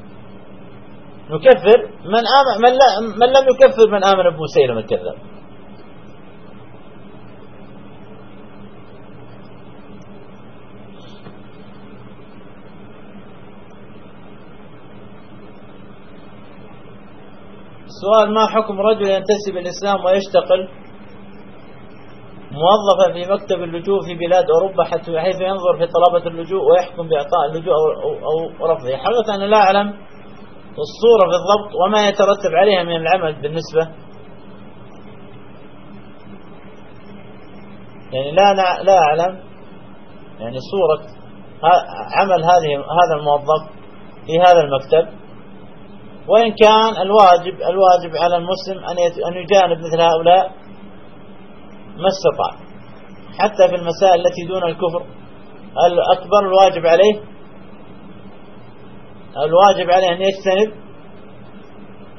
نكفر من لم يكفر من آمن بمسيلمة الكذاب. السؤال: ما حكم رجل ينتسب الإسلام ويشتغل موظفا في مكتب اللجوء في بلاد أوروبا حيث ينظر في طلبة اللجوء ويحكم بإعطاء اللجوء أو رفضه؟ حقيقة أنا لا أعلم الصورة بالضبط وما يترتب عليها من العمل بالنسبة، يعني لا أعلم يعني صورة عمل هذا الموظف في هذا المكتب، وإن كان الواجب على المسلم أن يجانب مثل هؤلاء ما استطاع، حتى في المسائل التي دون الكفر الأكبر الواجب عليه أن يجتنب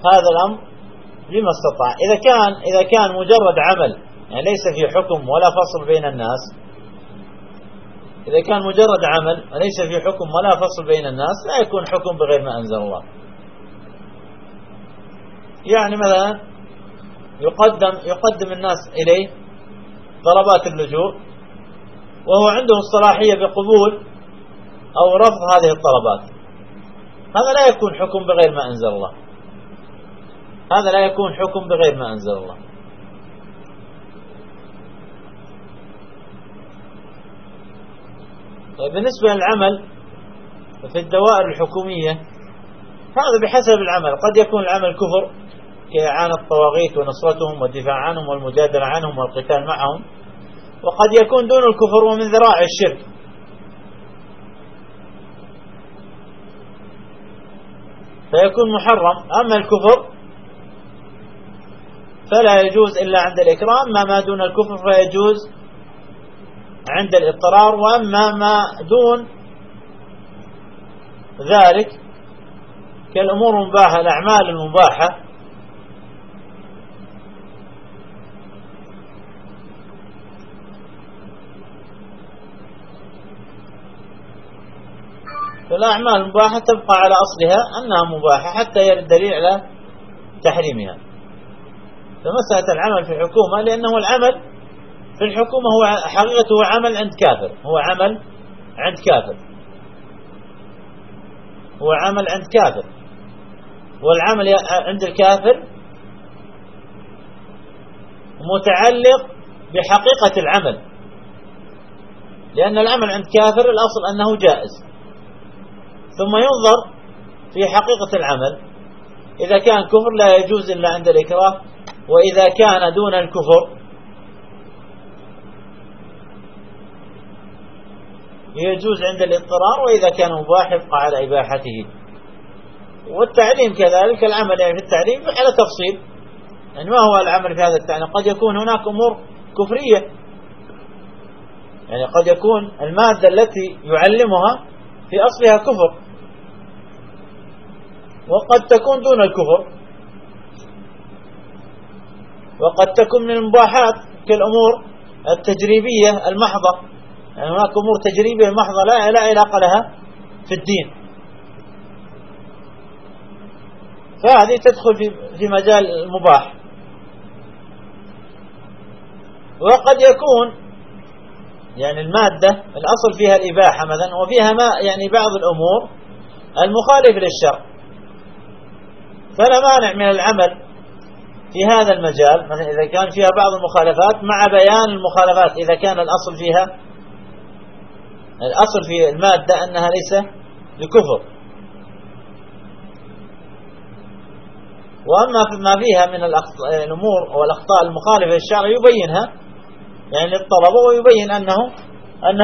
هذا الأمر بما استطاع. إذا كان مجرد عمل يعني ليس في حكم ولا فصل بين الناس، إذا كان مجرد عمل ليس في حكم ولا فصل بين الناس لا يكون حكم بغير ما أنزل الله. يعني مثلا يقدم الناس إليه طلبات اللجوء وهو عنده الصلاحية بقبول أو رفض هذه الطلبات، هذا لا يكون حكم بغير ما أنزل الله، هذا لا يكون حكم بغير ما أنزل الله. بالنسبة للعمل في الدوائر الحكومية هذا بحسب العمل، قد يكون العمل كفر كإعانة الطواغيت ونصرتهم والدفاع عنهم والمجادلة عنهم والقتال معهم، وقد يكون دون الكفر ومن ذرائع الشرك، فيكون محرم. أما الكفر فلا يجوز إلا عند الإكرام، ما دون الكفر فيجوز عند الاضطرار، وأما ما دون ذلك كالأمور المباحة الأعمال المباحة فالأعمال المباحة تبقى على أصلها أنها مباحة حتى يرد دليل على تحريمها. فمسألة العمل في الحكومة لأنه العمل في الحكومة هو حقيقته هو عمل عند كافر، هو عمل عند كافر، هو عمل عند كافر، والعمل عند الكافر متعلق بحقيقة العمل، لأن العمل عند كافر الأصل أنه جائز، ثم ينظر في حقيقة العمل، إذا كان كفر لا يجوز إلا عند الإكراه، وإذا كان دون الكفر يجوز عند الاضطرار، وإذا كان مباح يبقى على إباحته. والتعليم كذلك، العمل يعني في التعليم على تفصيل، يعني ما هو العمل في هذا التعليم؟ قد يكون هناك أمور كفرية، يعني قد يكون المادة التي يعلمها في أصلها كفر، وقد تكون دون الكفر، وقد تكون من المباحات كالأمور التجريبية المحضة، يعني هناك أمور تجريبية محضة لا علاقة لها في الدين، فهذه تدخل في مجال المباح. وقد يكون يعني المادة الأصل فيها الإباحة مثلا، وفيها ما يعني بعض الأمور المخالفة للشرع، فلا مانع من العمل في هذا المجال مثلا إذا كان فيها بعض المخالفات مع بيان المخالفات، إذا كان الأصل في المادة أنها ليس لكفر. وأما ما فيها من الأمور والأخطاء المخالفة للشرع يبينها يعني للطلبة، ويبين أن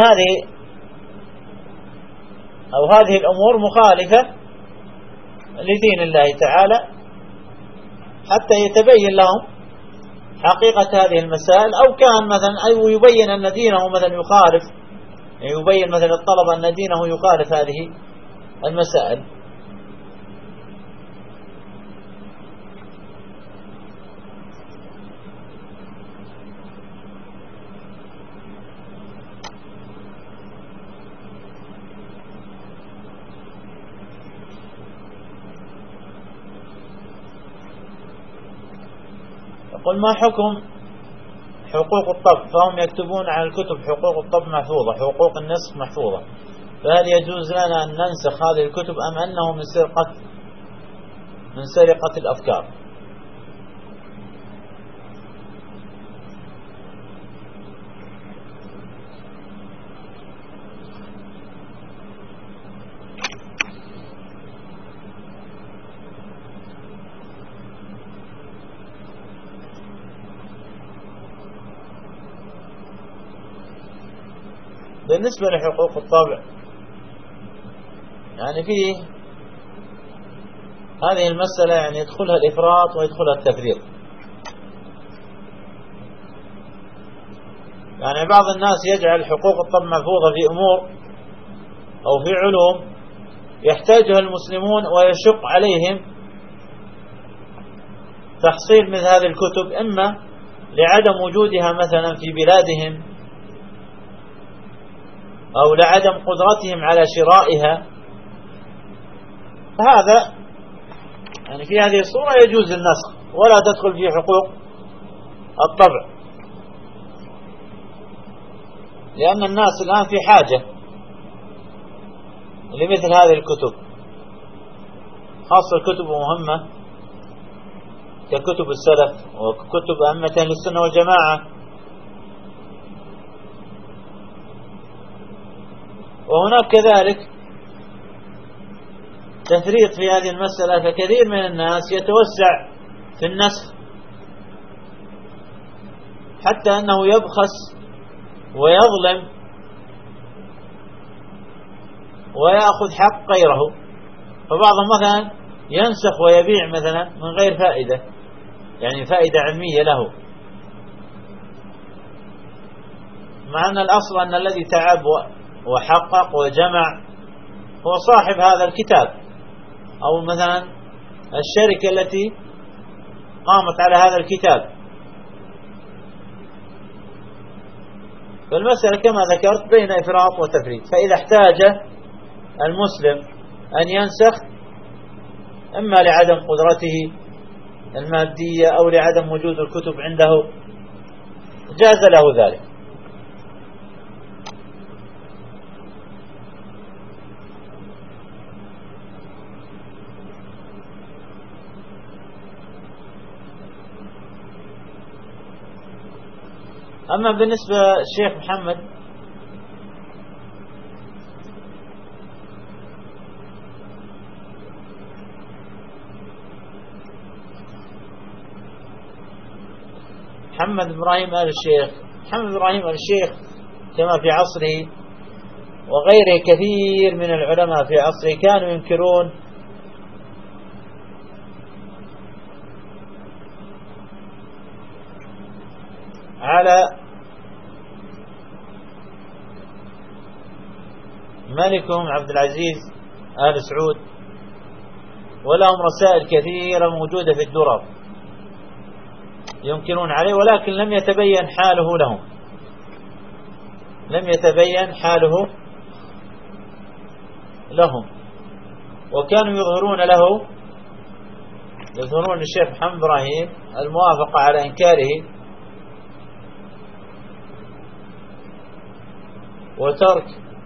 هذه الأمور مخالفة لدين الله تعالى، حتى يتبين لهم حقيقة هذه المسائل، أو كان مثلا يبين أن دينه مثلا يخالف، يبين مثلا الطلبة أن دينه يخالف هذه المسائل. يقول: ما حكم حقوق الطبع؟ فهم يكتبون على الكتب حقوق الطبع محفوظة، حقوق النسخ محفوظة، فهل يجوز لنا أن ننسخ هذه الكتب أم أنه من سرقة الأفكار؟ بالنسبة لحقوق الطبع يعني فيه هذه المسألة يعني يدخلها الإفراط ويدخلها التفريط. يعني بعض الناس يجعل حقوق الطبع محفوظة في أمور أو في علوم يحتاجها المسلمون ويشق عليهم تحصيل مثل هذه الكتب إما لعدم وجودها مثلا في بلادهم أو لعدم قدرتهم على شرائها، هذا يعني في هذه الصورة يجوز النسخ ولا تدخل في حقوق الطبع، لأن الناس الآن في حاجة لمثل هذه الكتب، خاصة الكتب مهمة ككتب السلف وكتب أئمة أهل السنة والجماعة. وهناك كذلك تفريط في هذه المسألة، فكثير من الناس يتوسع في النسخ حتى أنه يبخس ويظلم ويأخذ حق غيره، فبعضهم مثلا ينسخ ويبيع مثلا من غير فائدة، يعني فائدة علمية له، مع أن الأصل أن الذي تعب وحقق وجمع هو صاحب هذا الكتاب أو مثلا الشركة التي قامت على هذا الكتاب. فالمسألة كما ذكرت بين إفراط وتفريط، فإذا احتاج المسلم أن ينسخ إما لعدم قدرته المادية أو لعدم وجود الكتب عنده جاز له ذلك. أما بالنسبة للشيخ محمد إبراهيم آل الشيخ، محمد إبراهيم آل الشيخ كما في عصره وغيره كثير من العلماء في عصره كانوا ينكرون على ملكهم عبد العزيز آل سعود، ولهم رسائل كثيرة موجودة في الدرر ينكرون عليه، ولكن لم يتبين حاله لهم، لم يتبين حاله لهم، وكانوا يظهرون للشيخ محمد إبراهيم الموافقة على إنكاره وترك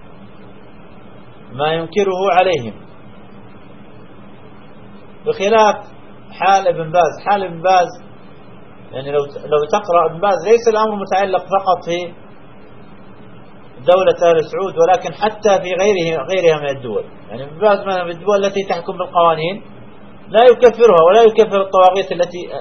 ما ينكره عليهم، بخلاف حال ابن باز. حال ابن باز يعني لو تقرأ ابن باز ليس الأمر متعلق فقط في دولة آل سعود، ولكن حتى في غيرها من الدول. يعني ابن باز مثلا في الدول التي تحكم بالقوانين لا يكفرها ولا يكفر الطواغيت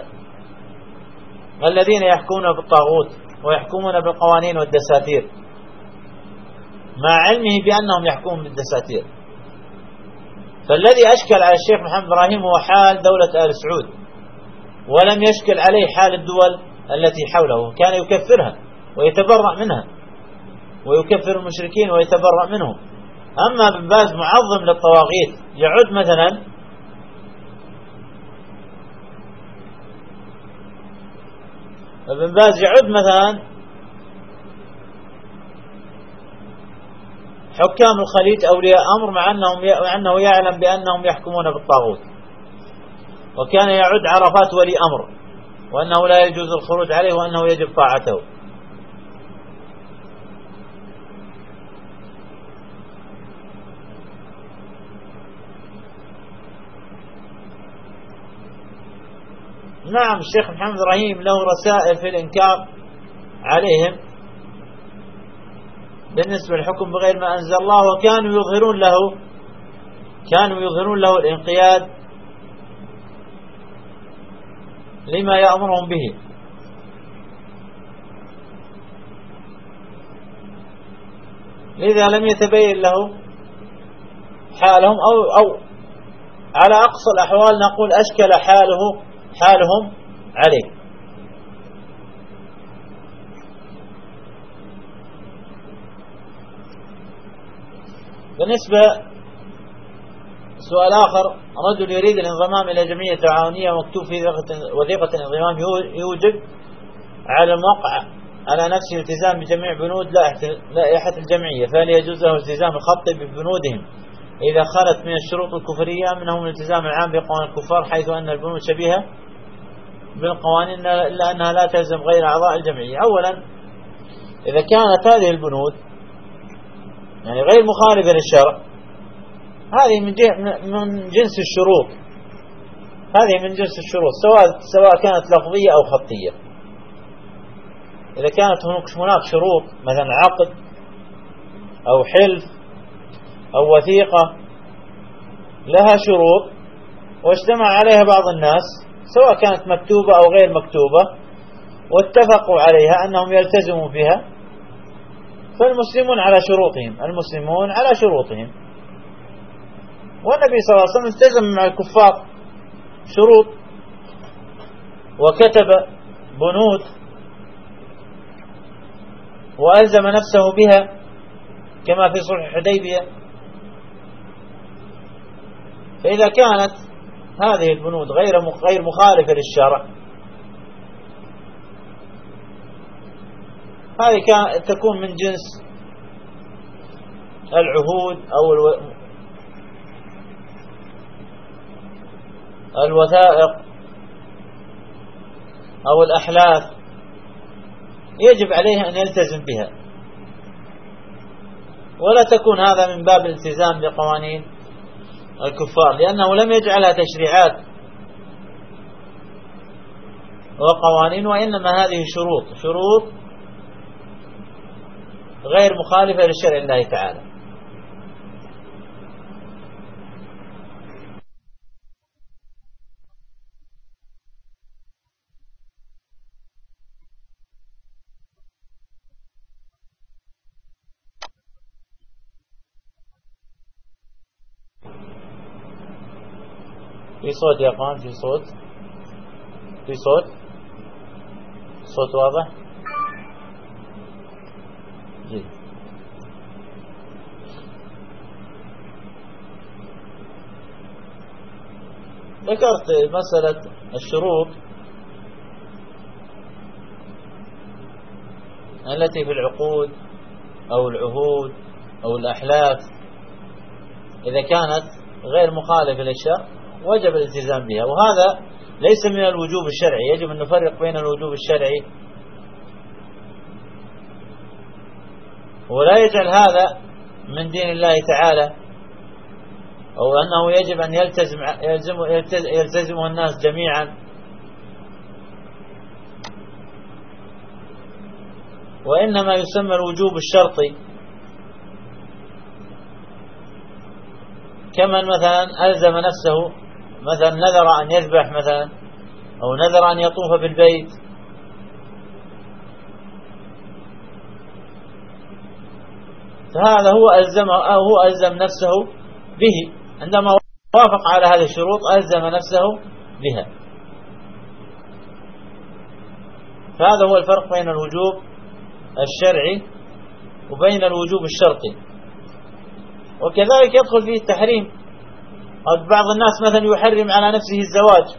الذين يحكمون بالطاغوت ويحكمون بالقوانين والدساتير، مع علمه بأنهم يحكمون بالدساتير. فالذي أشكل على الشيخ محمد إبراهيم هو حال دولة آل سعود، ولم يشكل عليه حال الدول التي حوله، كان يكفرها ويتبرأ منها ويكفر المشركين ويتبرأ منهم. أما ابن باز معظم للطواغيت، يعد مثلا ابن باز حكام الخليج أولياء أمر مع أنه يعلم بأنهم يحكمون بالطاغوت، وكان يعد عرفات ولي أمر وأنه لا يجوز الخروج عليه وأنه يجب طاعته. نعم الشيخ محمد إبراهيم له رسائل في الإنكار عليهم بالنسبة للحكم بغير ما أنزل الله، وكانوا يظهرون له الانقياد لما يأمرهم به. لذا لم يتبين له حالهم، أو على أقصى الأحوال نقول أشكل حالهم عليه. بالنسبة سؤال آخر: رجل يريد الانضمام إلى جمعية تعاونية مكتوب في وثيقة الانضمام يوجب على الموقع على نفسه الالتزام بجميع بنود لائحة الجمعية، فهل يجوز له التزام الخط ببنودهم إذا خلت من الشروط الكفرية منهم الالتزام العام بقوانين الكفار، حيث أن البنود شبيهة بالقوانين إلا أنها لا تلزم غير أعضاء الجمعية؟ أولا، إذا كانت هذه البنود يعني غير مخالفة للشرع، هذه من جنس الشروط، هذه من جنس الشروط سواء كانت لفظية أو خطية. إذا كانت هناك شروط مثلا عقد أو حلف أو وثيقة لها شروط واجتمع عليها بعض الناس سواء كانت مكتوبة أو غير مكتوبة واتفقوا عليها أنهم يلتزموا بها، فالمسلمون على شروطهم، المسلمون على شروطهم. والنبي صلى الله عليه وسلم التزم مع الكفار شروط وكتب بنود وألزم نفسه بها كما في صلح الحديبية. فإذا كانت هذه البنود غير مخالفة للشرع، هذه تكون من جنس العهود أو الوثائق أو الأحلاف، يجب عليه أن يلتزم بها، ولا تكون هذا من باب الالتزام بقوانين الكفار، لأنه لم يجعلها تشريعات وقوانين، وإنما هذه شروط غير مخالفة لشرع الله تعالى. في صوت يا اخوان، في صوت واضح جيد. ذكرت مسألة الشروط التي في العقود أو العهود أو الأحلاف، إذا كانت غير مخالفة للشرع وجب الالتزام بها، وهذا ليس من الوجوب الشرعي. يجب أن نفرق بين الوجوب الشرعي، ولا يجعل هذا من دين الله تعالى، أو أنه يجب أن يلتزمه الناس جميعا، وإنما يسمى الوجوب الشرطي، كمن مثلا ألزم نفسه، مثلا نذر أن يذبح مثلا، أو نذر أن يطوف بالبيت، فهذا هو ألزم نفسه به، عندما وافق على هذه الشروط ألزم نفسه بها. فهذا هو الفرق بين الوجوب الشرعي وبين الوجوب الشرطي. وكذلك يدخل فيه التحريم. بعض الناس مثلا يحرم على نفسه الزواج،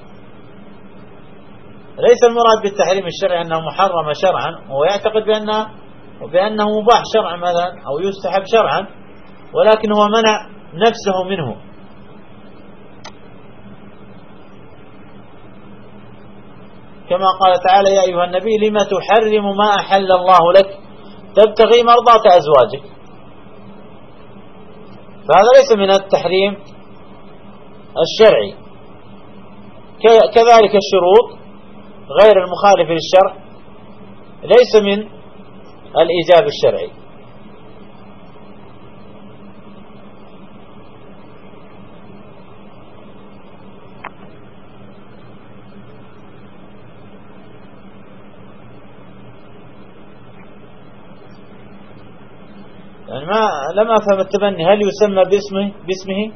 ليس المراد بالتحريم الشرعي أنه محرم شرعا، هو يعتقد بأنه مباح شرعا مثلا أو يستحب شرعا، ولكن هو منع نفسه منه. كما قال تعالى: يا أيها النبي لما تحرم ما أحل الله لك تبتغي مرضات أزواجك. فهذا ليس من التحريم الشرعي. كذلك الشروط غير المخالفة للشرع ليس من الإيجاب الشرعي. يعني لم أفهم التبني، هل يسمى باسمه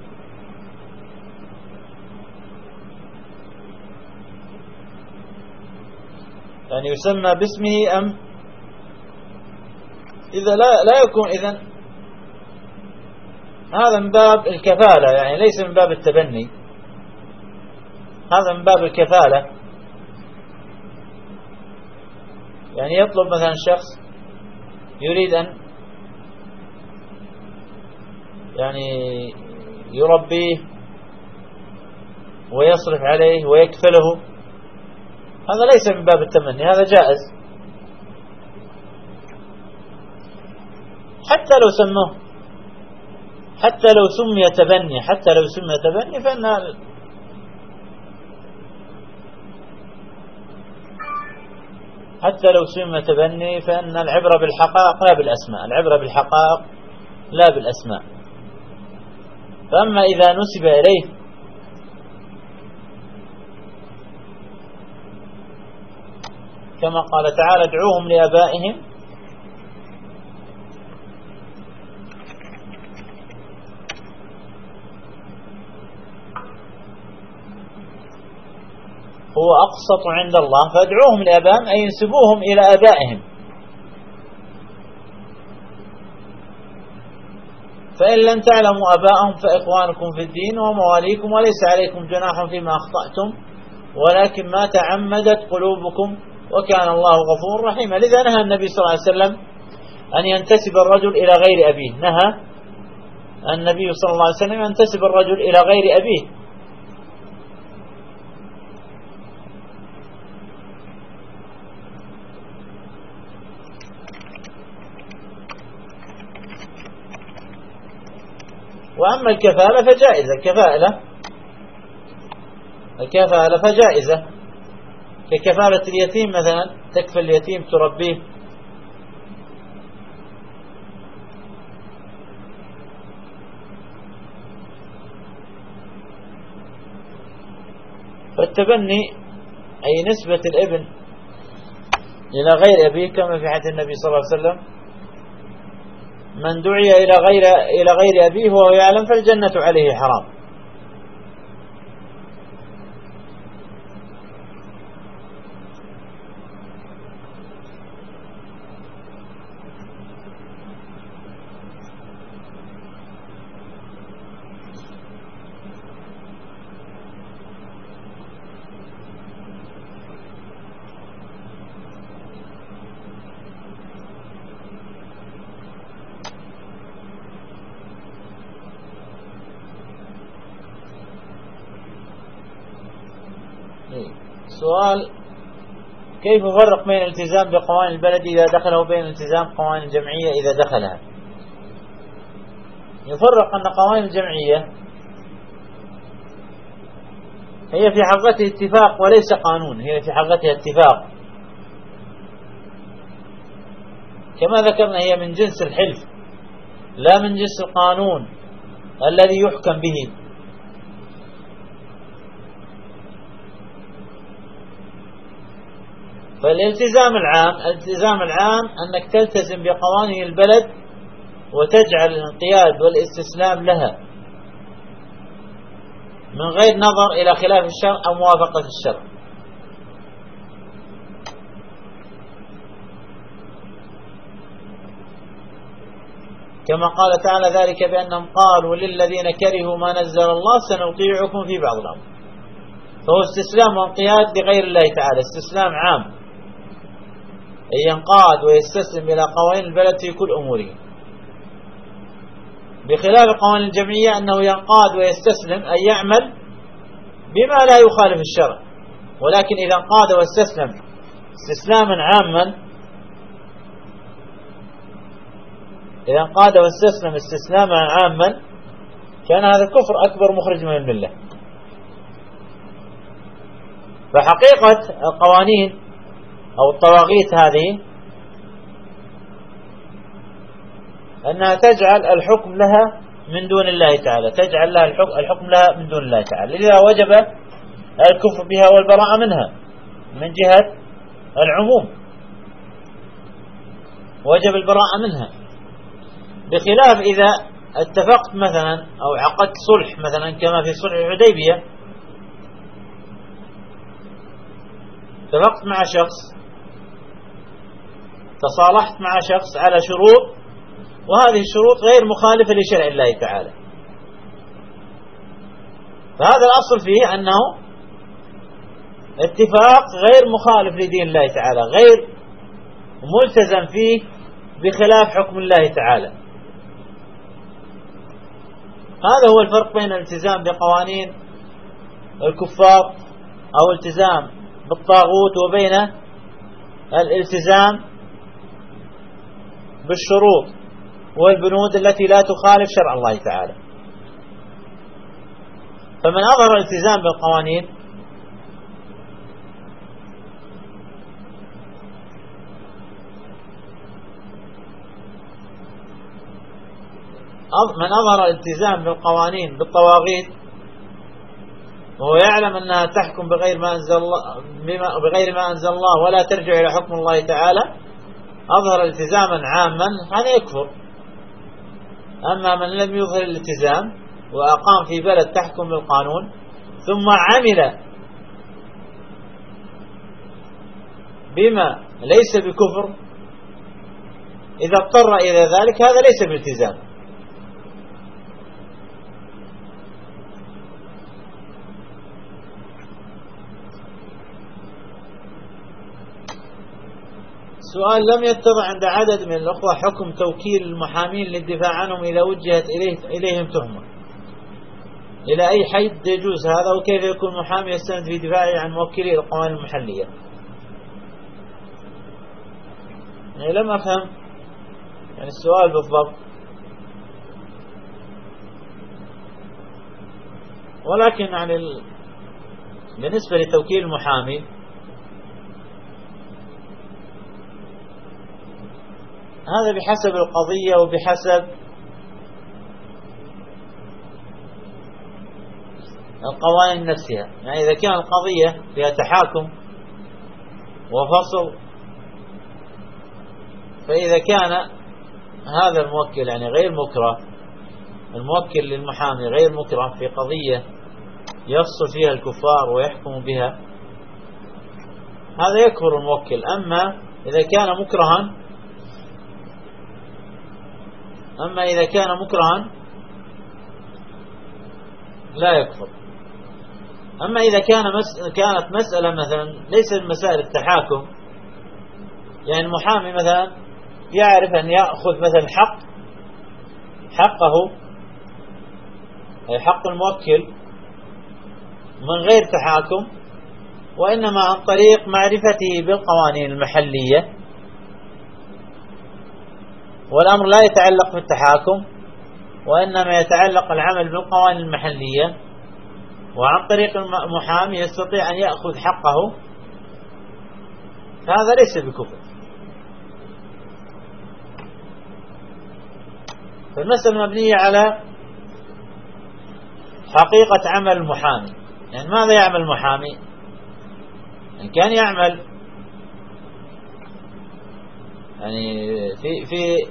يعني يسمى باسمه، أم إذا لا يكون، إذن هذا من باب الكفالة، يعني ليس من باب التبني، هذا من باب الكفالة. يعني يطلب مثلا شخص يريد أن يعني يربيه ويصرف عليه ويكفله، هذا ليس من باب التمني، هذا جائز. حتى لو سموه، حتى لو سمي تبني، حتى لو سمي تبني حتى لو سمي تبني فإن العبرة بالحقائق لا بالأسماء، العبرة بالحقائق لا بالأسماء. فأما إذا نسب إليه كما قال تعالى ادعوهم لآبائهم هو أقسط عند الله، فادعوهم لآبائهم أي ينسبوهم إلى آبائهم. فإن لم تعلموا آباءهم فإخوانكم في الدين ومواليكم وليس عليكم جناح فيما أخطأتم ولكن ما تعمدت قلوبكم وكان الله غفور رحيما. لذا نهى النبي صلى الله عليه وسلم أن ينتسب الرجل إلى غير أبيه، نهى النبي صلى الله عليه وسلم أن ينتسب الرجل إلى غير أبيه. وأما الكفالة فجائزة، الكفالة فجائزة ككفالة اليتيم مثلا، تكفل اليتيم تربيه. فالتبني أي نسبة الابن إلى غير أبيه كما في حديث النبي صلى الله عليه وسلم من دعي إلى غير أبيه وهو يعلم فالجنة عليه حرام. سؤال: كيف يفرق بين الالتزام بقوانين البلد إذا دخله وبين الالتزام قوانين الجمعية إذا دخلها؟ يفرق أن قوانين الجمعية هي في حقيقتها اتفاق وليس قانون، هي في حقيقتها اتفاق، كما ذكرنا هي من جنس الحلف لا من جنس القانون الذي يحكم به. الالتزام العام أنك تلتزم بقوانين البلد وتجعل الانقياد والاستسلام لها من غير نظر إلى خلاف الشرع أو موافقة الشرع. كما قال تعالى ذلك بأنهم قالوا للذين كرهوا ما نزل الله سنطيعكم في بعض الأمر. فهو استسلام وانقياد لغير الله تعالى، استسلام عام، أن ينقاد ويستسلم إلى قوانين البلد في كل أموره، بخلاف قوانين الجمعية أنه ينقاد ويستسلم أن يعمل بما لا يخالف الشرع، ولكن إذا انقاد واستسلم استسلاما عاما، إذا انقاد واستسلم استسلاما عاما كان هذا كفر أكبر مخرج من الملة. فحقيقة القوانين أو الطواغيت هذه أنها تجعل الحكم لها من دون الله تعالى، تجعل لها الحكم لها من دون الله تعالى، لذا وجب الكفر بها والبراءة منها من جهة العموم، وجب البراءة منها. بخلاف إذا اتفقت مثلا أو عقدت صلح مثلا كما في صلح الحديبية، اتفقت مع شخص، تصالحت مع شخص على شروط، وهذه الشروط غير مخالفة لشرع الله تعالى، فهذا الأصل فيه أنه اتفاق غير مخالف لدين الله تعالى، غير ملتزم فيه بخلاف حكم الله تعالى. هذا هو الفرق بين الالتزام بقوانين الكفار أو التزام بالطاغوت وبين الالتزام بالشروط والبنود التي لا تخالف شرع الله تعالى. فمن أظهر الالتزام بالقوانين بالقوانين بالطواغيت وهو يعلم أنها تحكم بغير ما أنزل الله ولا ترجع إلى حكم الله تعالى، أظهر التزاما عاما، هذا يكفر. أما من لم يظهر الالتزام وأقام في بلد تحكم بالقانون ثم عمل بما ليس بكفر إذا اضطر إلى ذلك، هذا ليس بالالتزام. سؤال: لم يتضح عند عدد من الأخوة حكم توكيل المحامين للدفاع عنهم إذا وجهت إليهم تهمة، إلى أي حد يجوز هذا؟ وكيف يكون محامي يستند في دفاعه عن موكلي القوانين المحلية؟ يعني لم أفهم يعني السؤال بالضبط، ولكن يعني بالنسبة لتوكيل المحامي هذا بحسب القضية وبحسب القوانين نفسها. يعني إذا كان القضية فيها تحاكم وفصل، فإذا كان هذا الموكل يعني غير مكره، الموكل للمحامي غير مكره في قضية يفصل فيها الكفار ويحكم بها، هذا يكفر الموكل. أما إذا كان مكرها لا يكفر. أما إذا كانت مسألة مثلا ليس من مسائل التحاكم، يعني المحامي مثلا يعرف أن يأخذ مثلا حقه أي حق الموكل من غير تحاكم، وإنما عن طريق معرفته بالقوانين المحلية، والأمر لا يتعلق بالتحاكم وإنما يتعلق العمل بالقوانين المحلية، وعن طريق المحامي يستطيع أن يأخذ حقه، هذا ليس بكفر. فالمسألة مبنية على حقيقة عمل المحامي. يعني ماذا يعمل المحامي؟ إن كان يعمل يعني في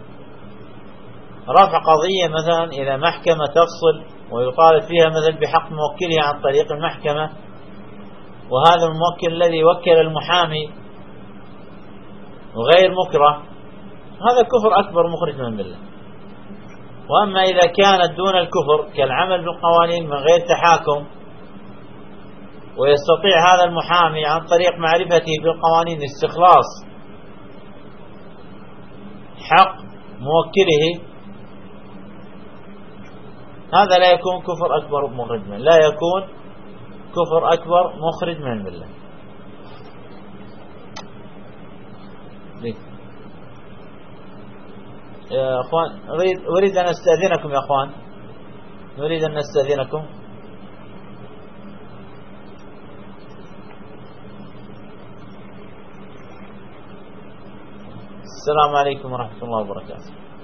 رفع قضية مثلا إلى محكمة تفصل ويطالب فيها مثلا بحق موكله عن طريق المحكمة، وهذا الموكل الذي وكل المحامي وغير مكره، هذا كفر أكبر مخرج من الملة. وأما إذا كانت دون الكفر كالعمل بالقوانين من غير تحاكم، ويستطيع هذا المحامي عن طريق معرفته بالقوانين استخلاص حق موكله، هذا لا يكون كفر أكبر مخرج من، لا يكون كفر أكبر مخرج من الملة. يا أخوان أريد أن أستأذنكم، يا أخوان نريد أن نستأذنكم. السلام عليكم ورحمة الله وبركاته.